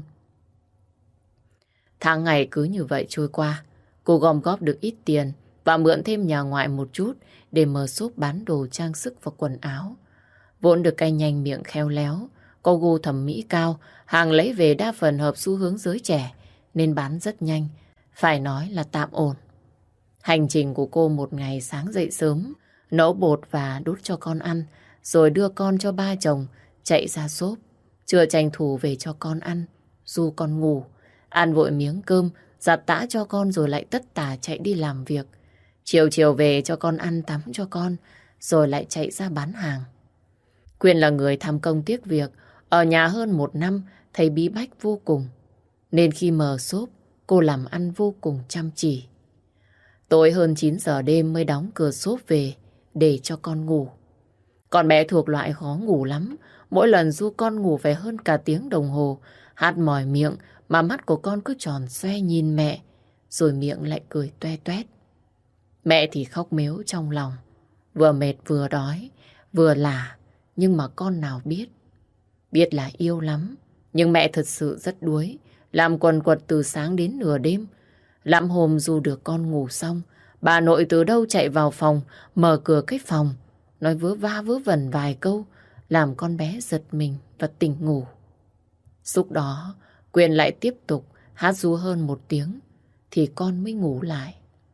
Tháng ngày cứ như vậy trôi qua. Cô gom góp được ít tiền và mượn thêm nhà ngoại một chút để mở shop bán đồ trang sức và quần áo. Vốn được canh nhanh miệng khéo léo, có gu thẩm mỹ cao, hàng lấy về đa phần hợp xu hướng giới trẻ, nên bán rất nhanh, phải nói là tạm ổn. Hành trình của cô một ngày sáng dậy sớm, nấu bột và đút cho con ăn, rồi đưa con cho ba chồng, chạy ra shop, chưa tranh thủ về cho con ăn, du con ngủ, ăn vội miếng cơm, giặt tã cho con rồi lại tất tả chạy đi làm việc. Chiều chiều về cho con ăn, tắm cho con, rồi lại chạy ra bán hàng. Quyên là người tham công tiếc việc, ở nhà hơn 1 năm, thấy bí bách vô cùng. Nên khi mở shop, cô làm ăn vô cùng chăm chỉ. Tối hơn 9 giờ đêm mới đóng cửa shop về để cho con ngủ. Con bé thuộc loại khó ngủ lắm, mỗi lần du con ngủ phải hơn cả tiếng đồng hồ, hát mỏi miệng mà mắt của con cứ tròn xoe nhìn mẹ, rồi miệng lại cười toe toét. Mẹ thì khóc mếu trong lòng, vừa mệt vừa đói, vừa lả, nhưng mà con nào biết. Biết là yêu lắm, nhưng mẹ thật sự rất đuối, làm quần quật từ sáng đến nửa đêm. Lắm hôm dù được con ngủ xong, bà nội từ đâu chạy vào phòng, mở cửa cái phòng, nói vớ va vớ vẩn vài câu, làm con bé giật mình và tỉnh ngủ. Lúc đó, Quyên lại tiếp tục hát ru hơn 1 tiếng, thì con mới ngủ lại.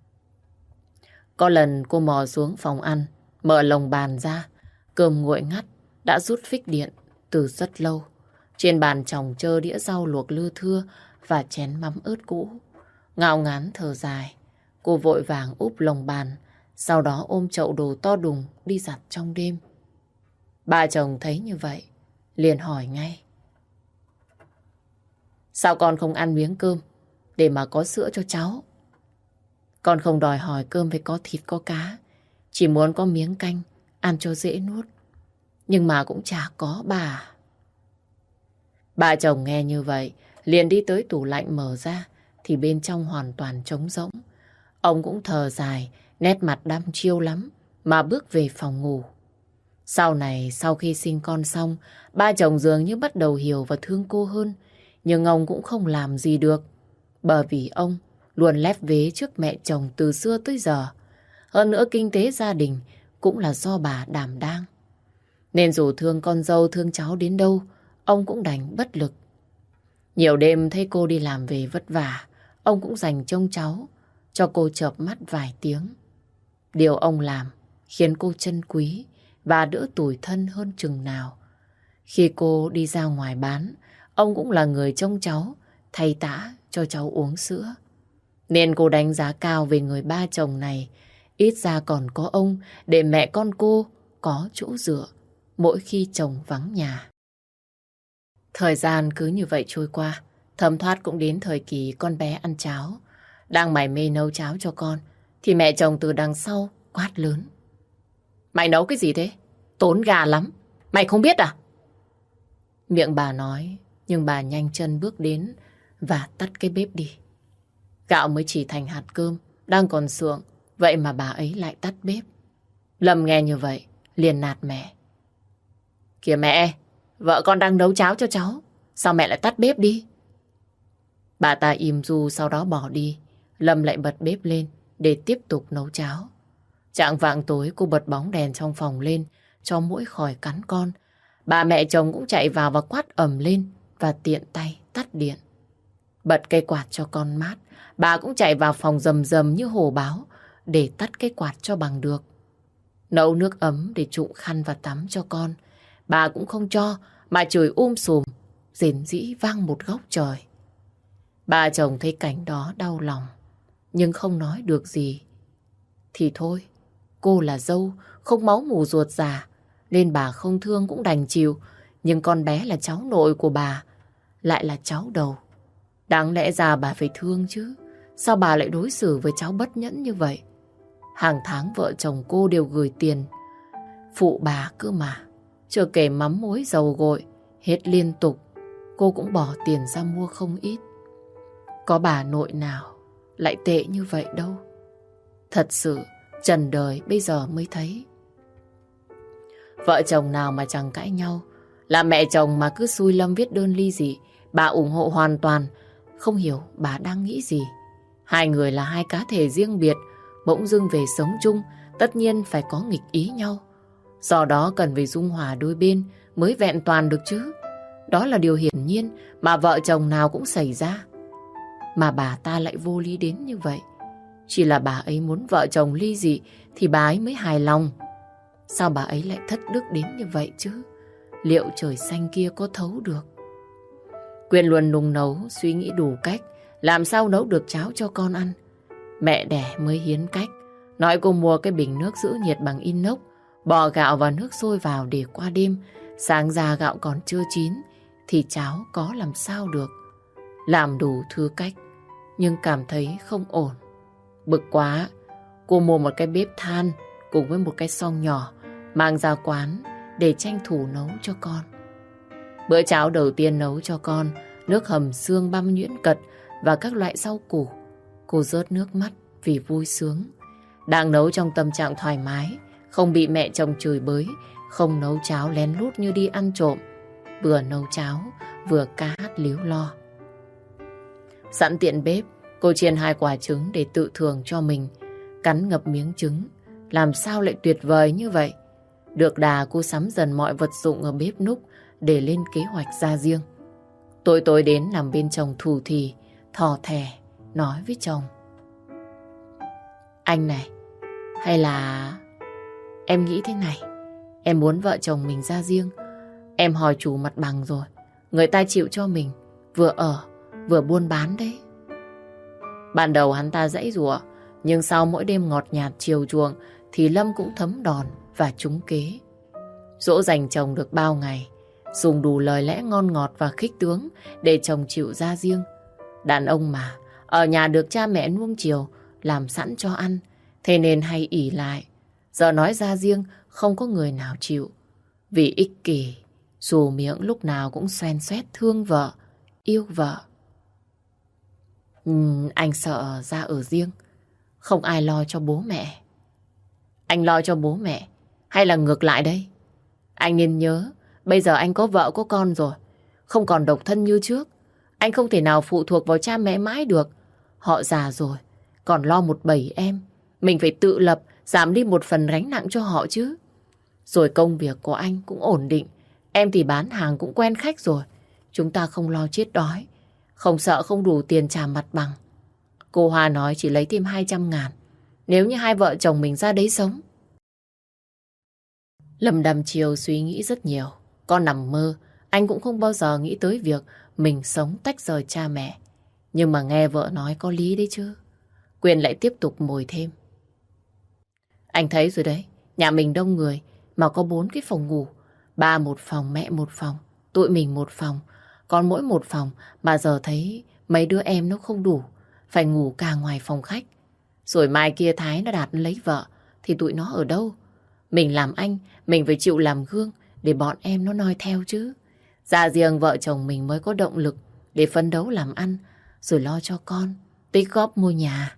Có lần cô mò xuống phòng ăn, mở lồng bàn ra, cơm nguội ngắt, đã rút phích điện từ rất lâu. Trên bàn chồng chơ đĩa rau luộc lưa thưa và chén mắm ớt cũ. Ngao ngán thở dài, cô vội vàng úp lồng bàn, sau đó ôm chậu đồ to đùng đi giặt trong đêm. Ba chồng thấy như vậy, liền hỏi ngay. Sao con không ăn miếng cơm để mà có sữa cho cháu? Con không đòi hỏi cơm phải có thịt có cá, chỉ muốn có miếng canh ăn cho dễ nuốt. Nhưng mà cũng chả có bà. Ba chồng nghe như vậy, liền đi tới tủ lạnh mở ra, thì bên trong hoàn toàn trống rỗng. Ông cũng thở dài, nét mặt đăm chiêu lắm, mà bước về phòng ngủ. Sau này, sau khi sinh con xong, ba chồng dường như bắt đầu hiểu và thương cô hơn. Nhưng ông cũng không làm gì được, bởi vì ông luôn lép vế trước mẹ chồng từ xưa tới giờ. Hơn nữa kinh tế gia đình cũng là do bà đảm đang. Nên dù thương con dâu thương cháu đến đâu, ông cũng đành bất lực. Nhiều đêm thấy cô đi làm về vất vả, ông cũng dành trông cháu, cho cô chợp mắt vài tiếng. Điều ông làm khiến cô trân quý và đỡ tủi thân hơn chừng nào. Khi cô đi ra ngoài bán, ông cũng là người trông cháu, thay tã cho cháu uống sữa. Nên cô đánh giá cao về người ba chồng này, ít ra còn có ông để mẹ con cô có chỗ dựa mỗi khi chồng vắng nhà. Thời gian cứ như vậy trôi qua, thấm thoát cũng đến thời kỳ con bé ăn cháo. Đang mải mê nấu cháo cho con, thì mẹ chồng từ đằng sau quát lớn. Mày nấu cái gì thế? Tốn gà lắm. Mày không biết à? Miệng bà nói, nhưng bà nhanh chân bước đến và tắt cái bếp đi. Gạo mới chỉ thành hạt cơm, đang còn sượng, vậy mà bà ấy lại tắt bếp. Lâm nghe như vậy, liền nạt mẹ. Kìa mẹ, vợ con đang nấu cháo cho cháu, sao mẹ lại tắt bếp đi? Bà ta im ru sau đó bỏ đi. Lâm lại bật bếp lên để tiếp tục nấu cháo. Chạng vạng tối cô bật bóng đèn trong phòng lên cho muỗi khỏi cắn con. Bà mẹ chồng cũng chạy vào và quát ầm lên và tiện tay tắt điện. Bật cây quạt cho con mát, bà cũng chạy vào phòng rầm rầm như hổ báo để tắt cái quạt cho bằng được. Nấu nước ấm để trụng khăn và tắm cho con, bà cũng không cho mà chửi sùm, rền rĩ vang một góc trời. Bà chồng thấy cảnh đó đau lòng, nhưng không nói được gì. Thì thôi, cô là dâu, không máu mủ ruột già, nên bà không thương cũng đành chịu. Nhưng con bé là cháu nội của bà, lại là cháu đầu. Đáng lẽ ra bà phải thương chứ. Sao bà lại đối xử với cháu bất nhẫn như vậy? Hàng tháng vợ chồng cô đều gửi tiền phụ bà cơ mà. Chưa kể mắm muối dầu gội, hết liên tục. Cô cũng bỏ tiền ra mua không ít. Có bà nội nào lại tệ như vậy đâu. Thật sự, trần đời bây giờ mới thấy. Vợ chồng nào mà chẳng cãi nhau. Là mẹ chồng mà cứ xui Lâm viết đơn ly dị, bà ủng hộ hoàn toàn. Không hiểu bà đang nghĩ gì. Hai người là hai cá thể riêng biệt, bỗng dưng về sống chung, tất nhiên phải có nghịch ý nhau. Do đó cần phải dung hòa đôi bên mới vẹn toàn được chứ. Đó là điều hiển nhiên mà vợ chồng nào cũng xảy ra. Mà bà ta lại vô lý đến như vậy. Chỉ là bà ấy muốn vợ chồng ly dị thì bà ấy mới hài lòng. Sao bà ấy lại thất đức đến như vậy chứ? Liệu trời xanh kia có thấu được? Quyên luôn nung nấu, suy nghĩ đủ cách làm sao nấu được cháo cho con ăn. Mẹ đẻ mới hiến cách, nói cô mua cái bình nước giữ nhiệt bằng inox, bỏ gạo và nước sôi vào để qua đêm. Sáng ra gạo còn chưa chín thì cháo có làm sao được. Làm đủ thứ cách nhưng cảm thấy không ổn. Bực quá, cô mua một cái bếp than cùng với một cái xoong nhỏ mang ra quán để tranh thủ nấu cho con. Bữa cháo đầu tiên nấu cho con, nước hầm xương băm nhuyễn cật và các loại rau củ. Cô rớt nước mắt vì vui sướng. Đang nấu trong tâm trạng thoải mái, không bị mẹ chồng chửi bới, không nấu cháo lén lút như đi ăn trộm. Vừa nấu cháo, vừa ca hát líu lo. Sẵn tiện bếp, cô chiên 2 quả trứng để tự thưởng cho mình. Cắn ngập miếng trứng, làm sao lại tuyệt vời như vậy. Được đà cô sắm dần mọi vật dụng ở bếp núc để lên kế hoạch ra riêng. Tối đến nằm bên chồng thủ thỉ, thò thè, nói với chồng. Anh này, hay là em nghĩ thế này, em muốn vợ chồng mình ra riêng. Em hỏi chủ mặt bằng rồi, người ta chịu cho mình, vừa ở, vừa buôn bán đấy. Ban đầu hắn ta giãy giụa, nhưng sau mỗi đêm ngọt nhạt chiều chuộng thì Lâm cũng thấm đòn và trúng kế. Dỗ dành chồng được bao ngày, dùng đủ lời lẽ ngon ngọt và khích tướng để chồng chịu ra riêng. Đàn ông mà, ở nhà được cha mẹ nuông chiều, làm sẵn cho ăn, thế nên hay ỷ lại. Giờ nói ra riêng không có người nào chịu. Vì ích kỷ, dù miệng lúc nào cũng xoen xoét thương vợ, yêu vợ. Anh sợ ra ở riêng, không ai lo cho bố mẹ. Anh lo cho bố mẹ, hay là ngược lại đây? Anh nên nhớ, bây giờ anh có vợ có con rồi, không còn độc thân như trước. Anh không thể nào phụ thuộc vào cha mẹ mãi được. Họ già rồi, còn lo một bầy em. Mình phải tự lập, giảm đi một phần gánh nặng cho họ chứ. Rồi công việc của anh cũng ổn định. Em thì bán hàng cũng quen khách rồi. Chúng ta không lo chết đói, không sợ không đủ tiền trả mặt bằng. Cô Hoa nói chỉ lấy thêm 200.000 nếu như hai vợ chồng mình ra đấy sống. Lâm đăm chiều suy nghĩ rất nhiều. Con nằm mơ, anh cũng không bao giờ nghĩ tới việc mình sống tách rời cha mẹ. Nhưng mà nghe vợ nói có lý đấy chứ. Quyền lại tiếp tục mồi thêm. Anh thấy rồi đấy, nhà mình đông người mà có 4 cái phòng ngủ. Ba một phòng, mẹ một phòng, tụi mình một phòng. Còn mỗi một phòng mà giờ thấy mấy đứa em nó không đủ, phải ngủ cả ngoài phòng khách. Rồi mai kia Thái nó đạt lấy vợ thì tụi nó ở đâu? Mình làm anh, mình phải chịu làm gương để bọn em nó noi theo chứ. Ra riêng vợ chồng mình mới có động lực để phấn đấu làm ăn, rồi lo cho con, tích góp mua nhà.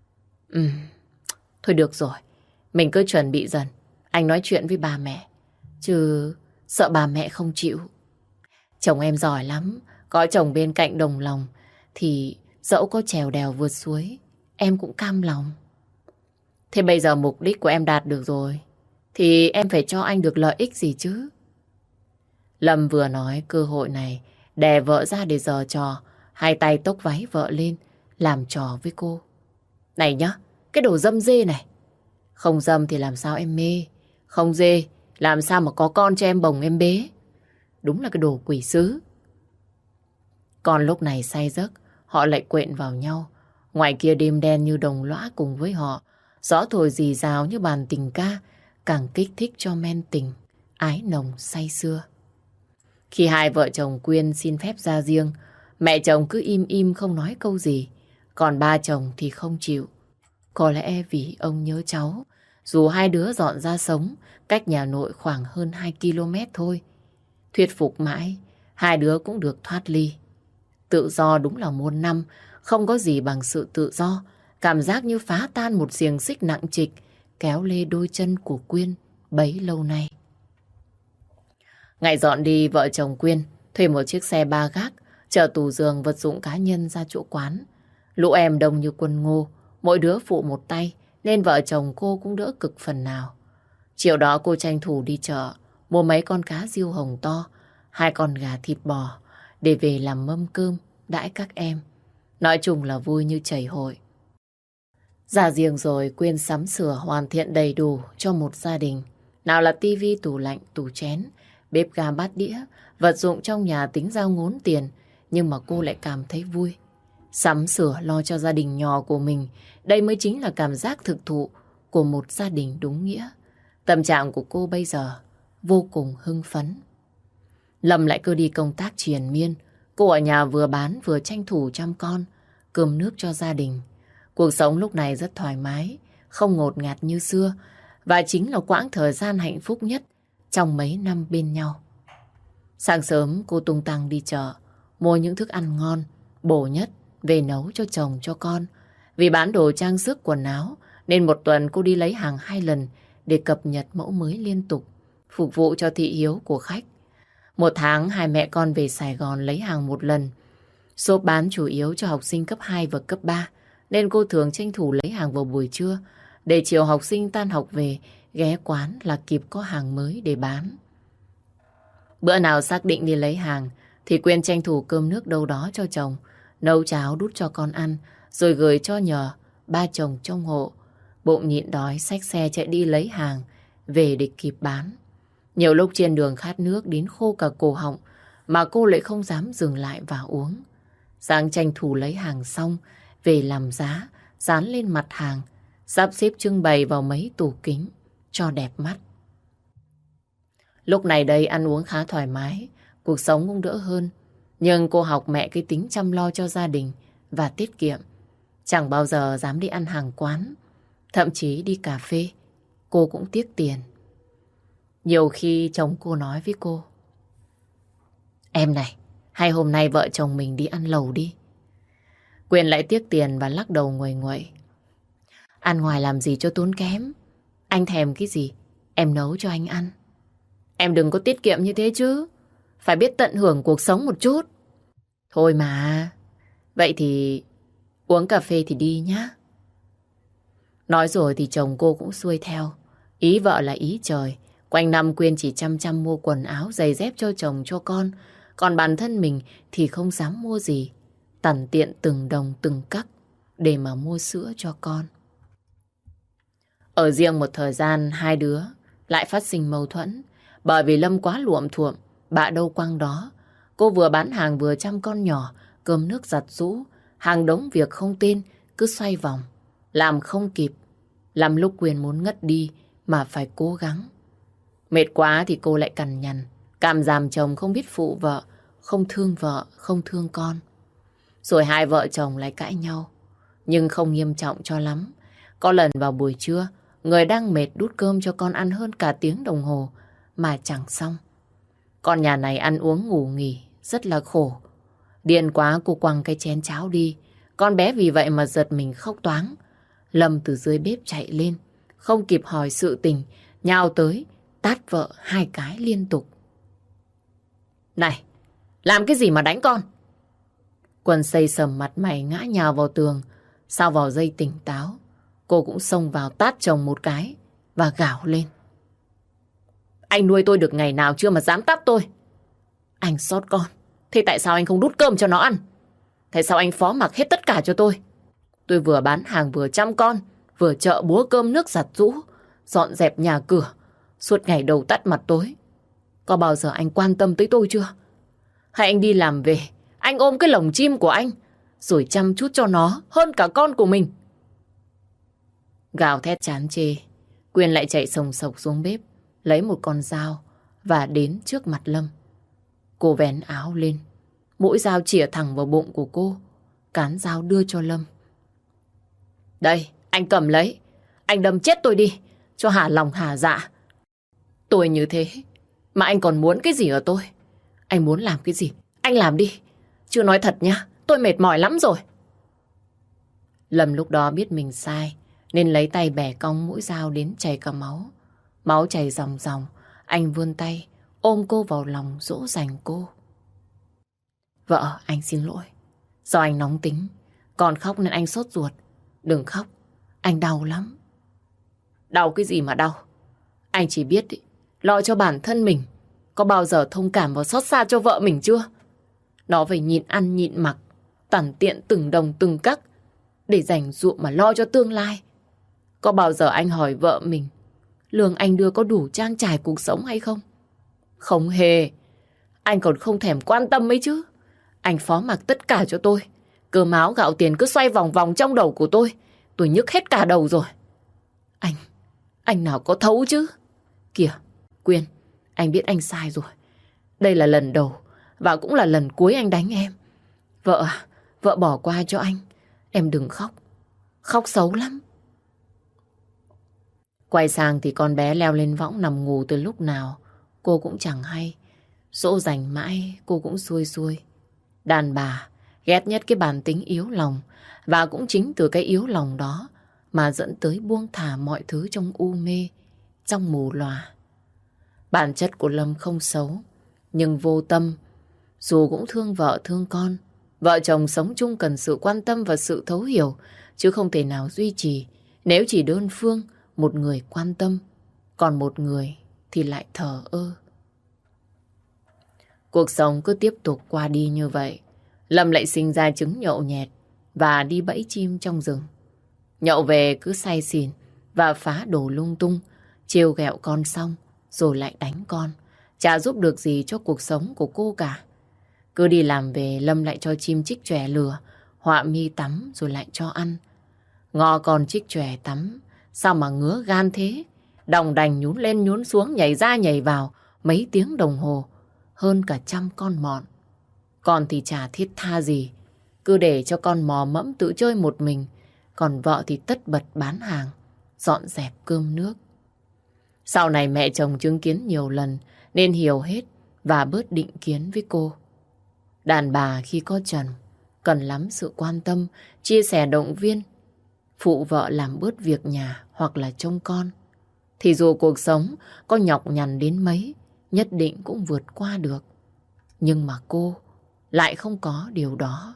Thôi được rồi, mình cứ chuẩn bị dần. Anh nói chuyện với bà mẹ, chứ sợ bà mẹ không chịu. Chồng em giỏi lắm, có chồng bên cạnh đồng lòng thì dẫu có trèo đèo vượt suối, em cũng cam lòng. Thế bây giờ mục đích của em đạt được rồi, thì em phải cho anh được lợi ích gì chứ? Lâm vừa nói cơ hội này đè vợ ra để giở trò, hai tay tốc váy vợ lên, làm trò với cô. Này nhá, cái đồ dâm dê này. Không dâm thì làm sao em mê? Không dê, làm sao mà có con cho em bồng em bế? Đúng là cái đồ quỷ sứ. Còn lúc này say giấc, họ lại quện vào nhau. Ngoài kia đêm đen như đồng lõa cùng với họ. Gió thổi rì rào như bàn tình ca, càng kích thích cho men tình, ái nồng say sưa. Khi hai vợ chồng Quyên xin phép ra riêng, mẹ chồng cứ im im không nói câu gì. Còn ba chồng thì không chịu. Có lẽ vì ông nhớ cháu, dù hai đứa dọn ra sống cách nhà nội khoảng hơn 2 km thôi. Thuyết phục mãi, hai đứa cũng được thoát ly. Tự do đúng là muôn năm, không có gì bằng sự tự do. Cảm giác như phá tan một xiềng xích nặng trịch kéo lê đôi chân của Quyên bấy lâu nay. Ngày dọn đi, vợ chồng Quyên thuê một chiếc xe ba gác chở tủ giường vật dụng cá nhân ra chỗ quán. Lũ em đông như quân ngô, mỗi đứa phụ một tay nên vợ chồng cô cũng đỡ cực phần nào. Chiều đó cô tranh thủ đi chợ mua mấy con cá riêu hồng to, 2 con gà thịt bò để về làm mâm cơm đãi các em. Nói chung là vui như chảy hội. Ra riêng rồi Quyên sắm sửa hoàn thiện đầy đủ cho một gia đình. Nào là tivi, tủ lạnh, tủ chén, bếp ga, bát đĩa, vật dụng trong nhà tính ra ngốn tiền, nhưng mà cô lại cảm thấy vui. Sắm sửa lo cho gia đình nhỏ của mình, đây mới chính là cảm giác thực thụ của một gia đình đúng nghĩa. Tâm trạng của cô bây giờ vô cùng hưng phấn. Lâm lại cứ đi công tác triền miên, cô ở nhà vừa bán vừa tranh thủ chăm con, cơm nước cho gia đình. Cuộc sống lúc này rất thoải mái, không ngột ngạt như xưa, và chính là quãng thời gian hạnh phúc nhất trong mấy năm bên nhau. Sáng sớm cô tung tăng đi chợ, mua những thức ăn ngon, bổ nhất về nấu cho chồng cho con. Vì bán đồ trang sức quần áo nên một tuần cô đi lấy hàng 2 lần để cập nhật mẫu mới liên tục, phục vụ cho thị hiếu của khách. Một tháng 2 mẹ con về Sài Gòn lấy hàng một lần. Shop bán chủ yếu cho học sinh cấp 2 và cấp 3 nên cô thường tranh thủ lấy hàng vào buổi trưa để chiều học sinh tan học về ghé quán là kịp có hàng mới để bán. Bữa nào xác định đi lấy hàng thì Quyên tranh thủ cơm nước đâu đó cho chồng, nấu cháo đút cho con ăn rồi gửi cho nhờ ba chồng trong hộ. Bụng nhịn đói xách xe chạy đi lấy hàng về để kịp bán. Nhiều lúc trên đường khát nước đến khô cả cổ họng mà cô lại không dám dừng lại và uống. Sáng tranh thủ lấy hàng xong về làm giá, dán lên mặt hàng, sắp xếp trưng bày vào mấy tủ kính cho đẹp mắt. Lúc này đây ăn uống khá thoải mái, cuộc sống cũng đỡ hơn. Nhưng cô học mẹ cái tính chăm lo cho gia đình và tiết kiệm. Chẳng bao giờ dám đi ăn hàng quán, thậm chí đi cà phê, cô cũng tiếc tiền. Nhiều khi chồng cô nói với cô: "Em này, hay hôm nay vợ chồng mình đi ăn lẩu đi." Quyên lại tiếc tiền và lắc đầu nguầy nguậy: "Ăn ngoài làm gì cho tốn kém. Anh thèm cái gì, em nấu cho anh ăn. Em đừng có tiết kiệm như thế chứ. Phải biết tận hưởng cuộc sống một chút." "Thôi mà, vậy thì uống cà phê thì đi nhá." Nói rồi thì chồng cô cũng xuôi theo. Ý vợ là ý trời. Quanh năm Quyên chỉ chăm chăm mua quần áo, giày dép cho chồng cho con. Còn bản thân mình thì không dám mua gì. Tằn tiện từng đồng từng cắc để mà mua sữa cho con. Ở riêng một thời gian, hai đứa lại phát sinh mâu thuẫn. Bởi vì Lâm quá luộm thuộm, bạ đâu quăng đó. Cô vừa bán hàng vừa chăm con nhỏ, cơm nước giặt giũ, hàng đống việc không tên cứ xoay vòng, làm không kịp. Làm lúc Quyên muốn ngất đi mà phải cố gắng. Mệt quá thì cô lại cằn nhằn, càm ràm chồng không biết phụ vợ, vợ, không thương con. Rồi hai vợ chồng lại cãi nhau, nhưng không nghiêm trọng cho lắm. Có lần vào buổi trưa, người đang mệt đút cơm cho con ăn hơn cả tiếng đồng hồ mà chẳng xong. Con nhà này ăn uống ngủ nghỉ rất là khổ. Điên quá cô quăng cái chén cháo đi. Con bé vì vậy mà giật mình khóc toáng. Lâm từ dưới bếp chạy lên, không kịp hỏi sự tình, nhào tới tát vợ 2 cái liên tục. "Này, làm cái gì mà đánh con?" Quân xây sầm mặt mày ngã nhào vào tường. Sau vào giây tỉnh táo, cô cũng xông vào tát chồng một cái và gào lên: "Anh nuôi tôi được ngày nào chưa mà dám tát tôi? Anh xót con, thế tại sao anh không đút cơm cho nó ăn? Tại sao anh phó mặc hết tất cả cho tôi? Tôi vừa bán hàng vừa chăm con, vừa chợ búa cơm nước giặt giũ, dọn dẹp nhà cửa, suốt ngày đầu tắt mặt tối. Có bao giờ anh quan tâm tới tôi chưa? Hay anh đi làm về, anh ôm cái lồng chim của anh, rồi chăm chút cho nó hơn cả con của mình?" Gào thét chán chê, Quyên lại chạy sồng sộc xuống bếp, lấy một con dao và đến trước mặt Lâm. Cô vén áo lên, mũi dao chĩa thẳng vào bụng của cô, cán dao đưa cho Lâm. "Đây, anh cầm lấy, anh đâm chết tôi đi, cho hả lòng hả dạ. Tôi như thế, mà anh còn muốn cái gì ở tôi? Anh muốn làm cái gì, anh làm đi. Chưa nói thật nhá, tôi mệt mỏi lắm rồi." Lâm lúc đó biết mình sai, nên lấy tay bẻ cong mũi dao đến chảy cả máu. Máu chảy ròng ròng, anh vươn tay, ôm cô vào lòng dỗ dành cô. Vợ, anh xin lỗi. Do anh nóng tính, còn khóc nên anh sốt ruột. Đừng khóc, anh đau lắm. Đau cái gì mà đau? Anh chỉ biết lo cho bản thân mình. Có bao giờ thông cảm và xót xa cho vợ mình chưa? Nó phải nhịn ăn nhịn mặc, tằn tiện từng đồng từng cắc để dành dụm mà lo cho tương lai. Có bao giờ anh hỏi vợ mình lương anh đưa có đủ trang trải cuộc sống hay không? Không hề. Anh còn không thèm quan tâm ấy chứ. Anh phó mặc tất cả cho tôi. Cơm áo gạo tiền cứ xoay vòng vòng trong đầu của tôi. Tôi nhức hết cả đầu rồi. Anh nào có thấu chứ? Kìa, Quyên, anh biết anh sai rồi. Đây là lần đầu và cũng là lần cuối anh đánh em. Vợ à, vợ bỏ qua cho anh. Em đừng khóc. Khóc xấu lắm. Quay sang thì con bé leo lên võng nằm ngủ từ lúc nào cô cũng chẳng hay. Dỗ dành mãi cô cũng xuôi xuôi. Đàn bà ghét nhất cái bản tính yếu lòng. Và cũng chính từ cái yếu lòng đó mà dẫn tới buông thả mọi thứ trong u mê, trong mù lòa. Bản chất của Lâm không xấu, nhưng vô tâm. Dù cũng thương vợ thương con, vợ chồng sống chung cần sự quan tâm và sự thấu hiểu, chứ không thể nào duy trì nếu chỉ đơn phương một người quan tâm, còn một người thì lại thờ ơ. Cuộc sống cứ tiếp tục qua đi như vậy. Lâm lại sinh ra chứng nhậu nhẹt và đi bẫy chim trong rừng. Nhậu về cứ say xỉn và phá đồ lung tung, trêu ghẹo con xong rồi lại đánh con. Chả giúp được gì cho cuộc sống của cô cả. Cứ đi làm về Lâm lại cho chim chích chòe lừa, họa mi tắm rồi lại cho ăn. Ngò con chích chòe tắm, sao mà ngứa gan thế? Đòng đành nhún lên nhún xuống, nhảy ra nhảy vào mấy tiếng đồng hồ, hơn cả 100 con mọn. Con thì chả thiết tha gì, cứ để cho con mò mẫm tự chơi một mình. Còn vợ thì tất bật bán hàng, dọn dẹp cơm nước. Sau này mẹ chồng chứng kiến nhiều lần nên hiểu hết và bớt định kiến với cô. Đàn bà khi có chồng cần lắm sự quan tâm, chia sẻ động viên, phụ vợ làm bớt việc nhà hoặc là trông con. Thì dù cuộc sống có nhọc nhằn đến mấy, nhất định cũng vượt qua được. Nhưng mà cô lại không có điều đó.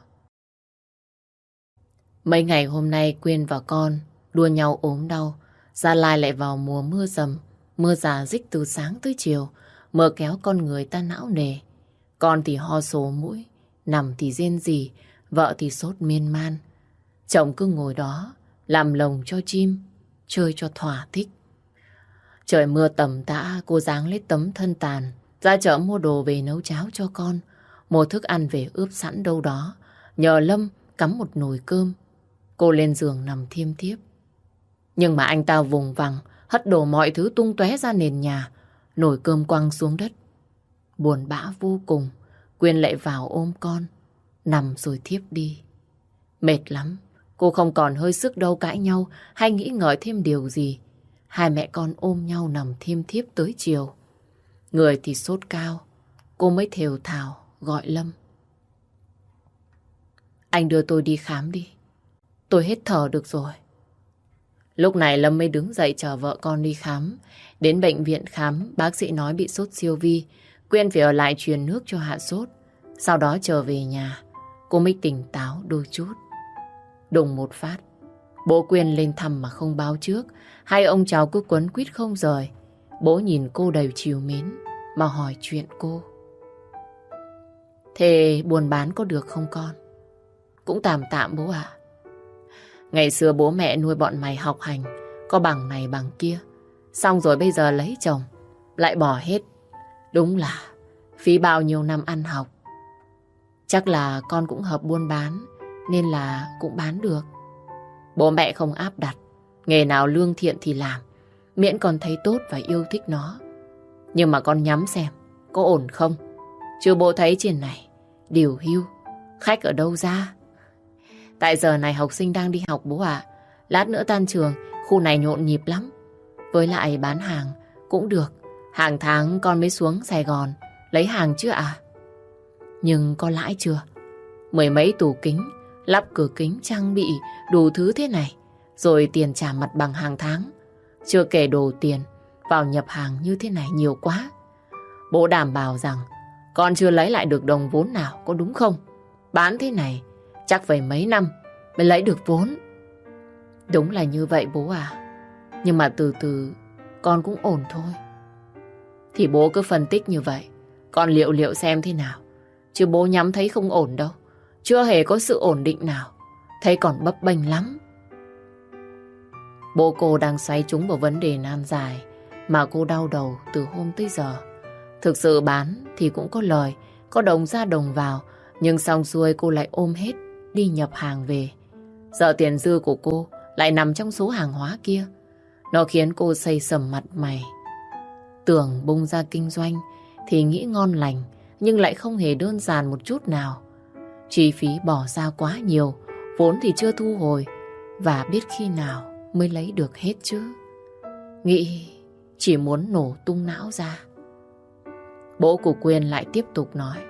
Mấy ngày hôm nay Quyên và con đua nhau ốm đau. Gia Lai lại vào mùa mưa rầm, mưa rả rích từ sáng tới chiều, mưa kéo con người ta não nề. Con thì ho sổ mũi, nằm thì rên rỉ, vợ thì sốt miên man. Chồng cứ ngồi đó làm lồng cho chim, chơi cho thỏa thích. Trời mưa tầm tã, cô giáng lấy tấm thân tàn, ra chợ mua đồ về nấu cháo cho con, mua thức ăn về ướp sẵn đâu đó, nhờ Lâm cắm một nồi cơm. Cô lên giường nằm thiêm thiếp. Nhưng mà anh ta vùng vằng, hất đổ mọi thứ tung tóe ra nền nhà, nồi cơm quăng xuống đất. Buồn bã vô cùng, Quyên lại vào ôm con, nằm rồi thiếp đi. Mệt lắm, cô không còn hơi sức đâu cãi nhau hay nghĩ ngợi thêm điều gì. Hai mẹ con ôm nhau nằm thiêm thiếp tới chiều. Người thì sốt cao, cô mới thều thào gọi Lâm. Anh đưa tôi đi khám đi, tôi hết thở được rồi. Lúc này Lâm mới đứng dậy chở vợ con đi khám. Đến bệnh viện khám, bác sĩ nói bị sốt siêu vi. Quyên phải ở lại truyền nước cho hạ sốt. Sau đó trở về nhà, cô mới tỉnh táo đôi chút. Đùng một phát, bố Quyên lên thăm mà không báo trước. Hai ông cháu cứ quấn quýt không rời. Bố nhìn cô đầy trìu mến mà hỏi chuyện cô. Thế buôn bán có được không con? Cũng tạm tạm bố ạ. Ngày xưa bố mẹ nuôi bọn mày học hành, có bằng này bằng kia. Xong rồi bây giờ lấy chồng, lại bỏ hết. Đúng là phí bao nhiêu năm ăn học. Chắc là con cũng hợp buôn bán, nên là cũng bán được. Bố mẹ không áp đặt, nghề nào lương thiện thì làm, miễn con thấy tốt và yêu thích nó. Nhưng mà con nhắm xem, có ổn không? Chứ bố thấy trên này, điều hưu, khách ở đâu ra? Tại giờ này học sinh đang đi học bố ạ. Lát nữa tan trường, khu này nhộn nhịp lắm. Với lại bán hàng cũng được. Hàng tháng con mới xuống Sài Gòn lấy hàng chứ ạ. Nhưng có lãi chưa? 10 mấy tủ kính lắp cửa kính trang bị đủ thứ thế này, rồi tiền trả mặt bằng hàng tháng. Chưa kể đồ tiền vào nhập hàng như thế này nhiều quá. Bố đảm bảo rằng con chưa lấy lại được đồng vốn nào, có đúng không? Bán thế này chắc phải mấy năm mới lấy được vốn. Đúng là như vậy bố à. Nhưng mà từ từ con cũng ổn thôi. Thì bố cứ phân tích như vậy, con liệu xem thế nào. Chứ bố nhắm thấy không ổn đâu. Chưa hề có sự ổn định nào. Thấy còn bấp bênh lắm. Bố cô đang xoáy trúng vào vấn đề nan giải mà cô đau đầu từ hôm tới giờ. Thực sự bán thì cũng có lời, có đồng ra đồng vào, nhưng xong xuôi cô lại ôm hết đi nhập hàng về. Giờ tiền dư của cô lại nằm trong số hàng hóa kia. Nó khiến cô xây sầm mặt mày. Tưởng bung ra kinh doanh thì nghĩ ngon lành, nhưng lại không hề đơn giản một chút nào. Chi phí bỏ ra quá nhiều, vốn thì chưa thu hồi, và biết khi nào mới lấy được hết chứ. Nghĩ chỉ muốn nổ tung não ra. Bố của Quyên lại tiếp tục nói.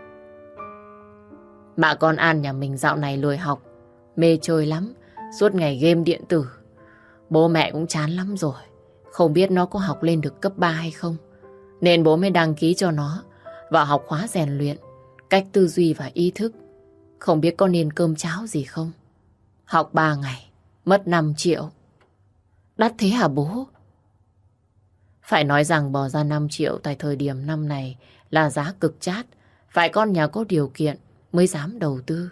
Bà con An nhà mình dạo này lười học, mê chơi lắm, suốt ngày game điện tử. Bố mẹ cũng chán lắm rồi, không biết nó có học lên được cấp 3 hay không. Nên bố mới đăng ký cho nó vào học khóa rèn luyện cách tư duy và ý thức. Không biết có nên cơm cháo gì không? Học 3 ngày, mất 5 triệu. Đắt thế hả bố? Phải nói rằng bỏ ra 5 triệu tại thời điểm năm này là giá cực chát. Phải con nhà có điều kiện mới dám đầu tư.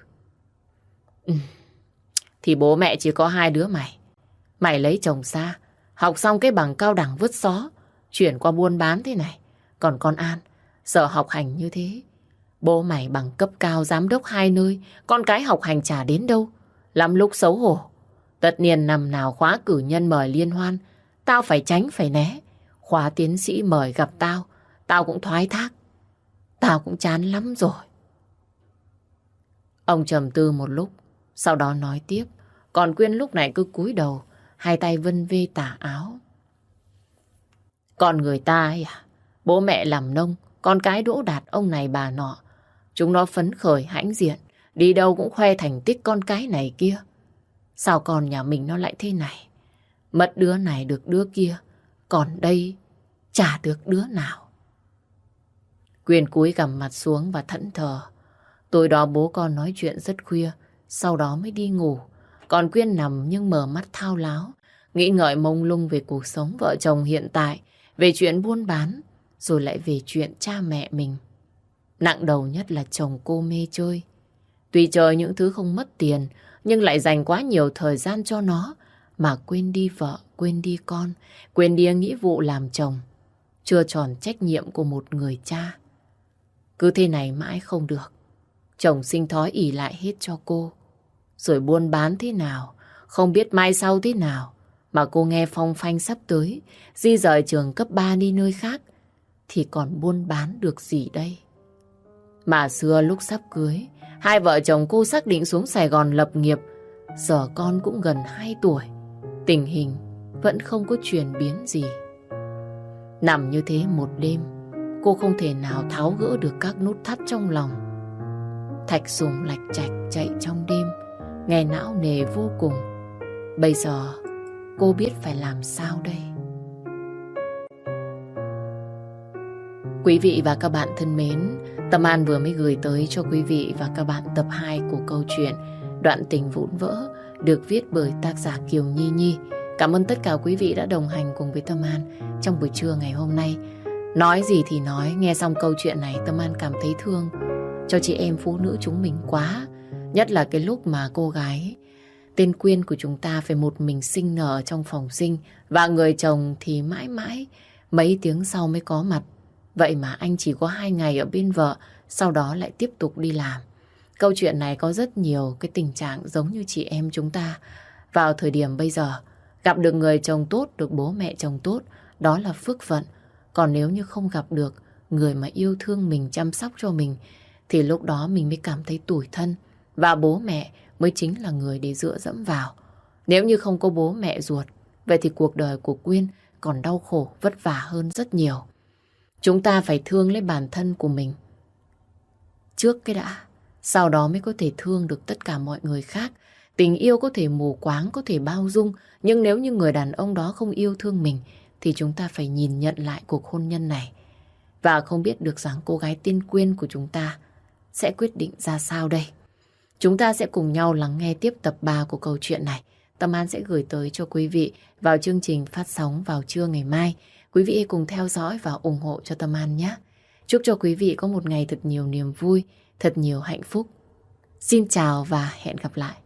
Thì bố mẹ chỉ có 2 đứa mày. Mày lấy chồng xa, học xong cái bằng cao đẳng vứt xó, chuyển qua buôn bán thế này. Còn con An, sợ học hành như thế. Bố mày bằng cấp cao giám đốc 2 nơi, con cái học hành chả đến đâu. Lắm lúc xấu hổ. Tất nhiên năm nào khóa cử nhân mời liên hoan, tao phải tránh phải né. Khóa tiến sĩ mời gặp tao cũng thoái thác. Tao cũng chán lắm rồi. Ông trầm tư một lúc, sau đó nói tiếp. Còn Quyên lúc này cứ cúi đầu, hai tay vân vê tà áo. Còn người ta ấy à, bố mẹ làm nông, con cái đỗ đạt ông này bà nọ. Chúng nó phấn khởi hãnh diện, đi đâu cũng khoe thành tích con cái này kia. Sao con nhà mình nó lại thế này? Mất đứa này được đứa kia, còn đây chả được đứa nào. Quyên cúi gằm mặt xuống và thẫn thờ. Tối đó bố con nói chuyện rất khuya, sau đó mới đi ngủ. Còn Quyên nằm nhưng mở mắt thao láo, nghĩ ngợi mông lung về cuộc sống vợ chồng hiện tại, về chuyện buôn bán, rồi lại về chuyện cha mẹ mình. Nặng đầu nhất là chồng cô mê chơi. Tuy chơi những thứ không mất tiền, nhưng lại dành quá nhiều thời gian cho nó, mà quên đi vợ, quên đi con, quên đi nghĩa vụ làm chồng, chưa tròn trách nhiệm của một người cha. Cứ thế này mãi không được. Chồng sinh thói ỷ lại hết cho cô. Rồi buôn bán thế nào, không biết mai sau thế nào, mà cô nghe phong phanh sắp tới, di rời trường cấp 3 đi nơi khác, thì còn buôn bán được gì đây? Mà xưa lúc sắp cưới, hai vợ chồng cô xác định xuống Sài Gòn lập nghiệp. Giờ con cũng gần 2 tuổi, tình hình vẫn không có chuyển biến gì. Nằm như thế một đêm, cô không thể nào tháo gỡ được các nút thắt trong lòng. Thạch sùng lạch chạch chạy trong đêm, nghe não nề vô cùng. Bây giờ cô biết phải làm sao đây? Quý vị và các bạn thân mến, Tâm An vừa mới gửi tới cho quý vị và các bạn tập 2 của câu chuyện Đoạn tình vụn vỡ, được viết bởi tác giả Kiều Nhi Nhi. Cảm ơn tất cả quý vị đã đồng hành cùng với Tâm An trong buổi trưa ngày hôm nay. Nói gì thì nói, nghe xong câu chuyện này Tâm An cảm thấy thương cho chị em phụ nữ chúng mình quá. Nhất là cái lúc mà cô gái tên Quyên của chúng ta phải một mình sinh nở trong phòng sinh, và người chồng thì mãi mãi mấy tiếng sau mới có mặt. Vậy mà anh chỉ có 2 ngày ở bên vợ, sau đó lại tiếp tục đi làm. Câu chuyện này có rất nhiều cái tình trạng giống như chị em chúng ta. Vào thời điểm bây giờ, gặp được người chồng tốt, được bố mẹ chồng tốt, đó là phước phận. Còn nếu như không gặp được người mà yêu thương mình, chăm sóc cho mình, thì lúc đó mình mới cảm thấy tủi thân. Và bố mẹ mới chính là người để dựa dẫm vào. Nếu như không có bố mẹ ruột, vậy thì cuộc đời của Quyên còn đau khổ, vất vả hơn rất nhiều. Chúng ta phải thương lấy bản thân của mình trước cái đã. sau đó mới có thể thương được tất cả mọi người khác. Tình yêu có thể mù quáng, có thể bao dung, nhưng nếu như người đàn ông đó không yêu thương mình thì chúng ta phải nhìn nhận lại cuộc hôn nhân này. Và không biết được rằng cô gái Tiên Quyên của chúng ta sẽ quyết định ra sao đây. Chúng ta sẽ cùng nhau lắng nghe tiếp tập 3 của câu chuyện này. Tâm An sẽ gửi tới cho quý vị vào chương trình phát sóng vào trưa ngày mai. Quý vị hãy cùng theo dõi và ủng hộ cho Tâm An nhé. Chúc cho quý vị có một ngày thật nhiều niềm vui, thật nhiều hạnh phúc. Xin chào và hẹn gặp lại.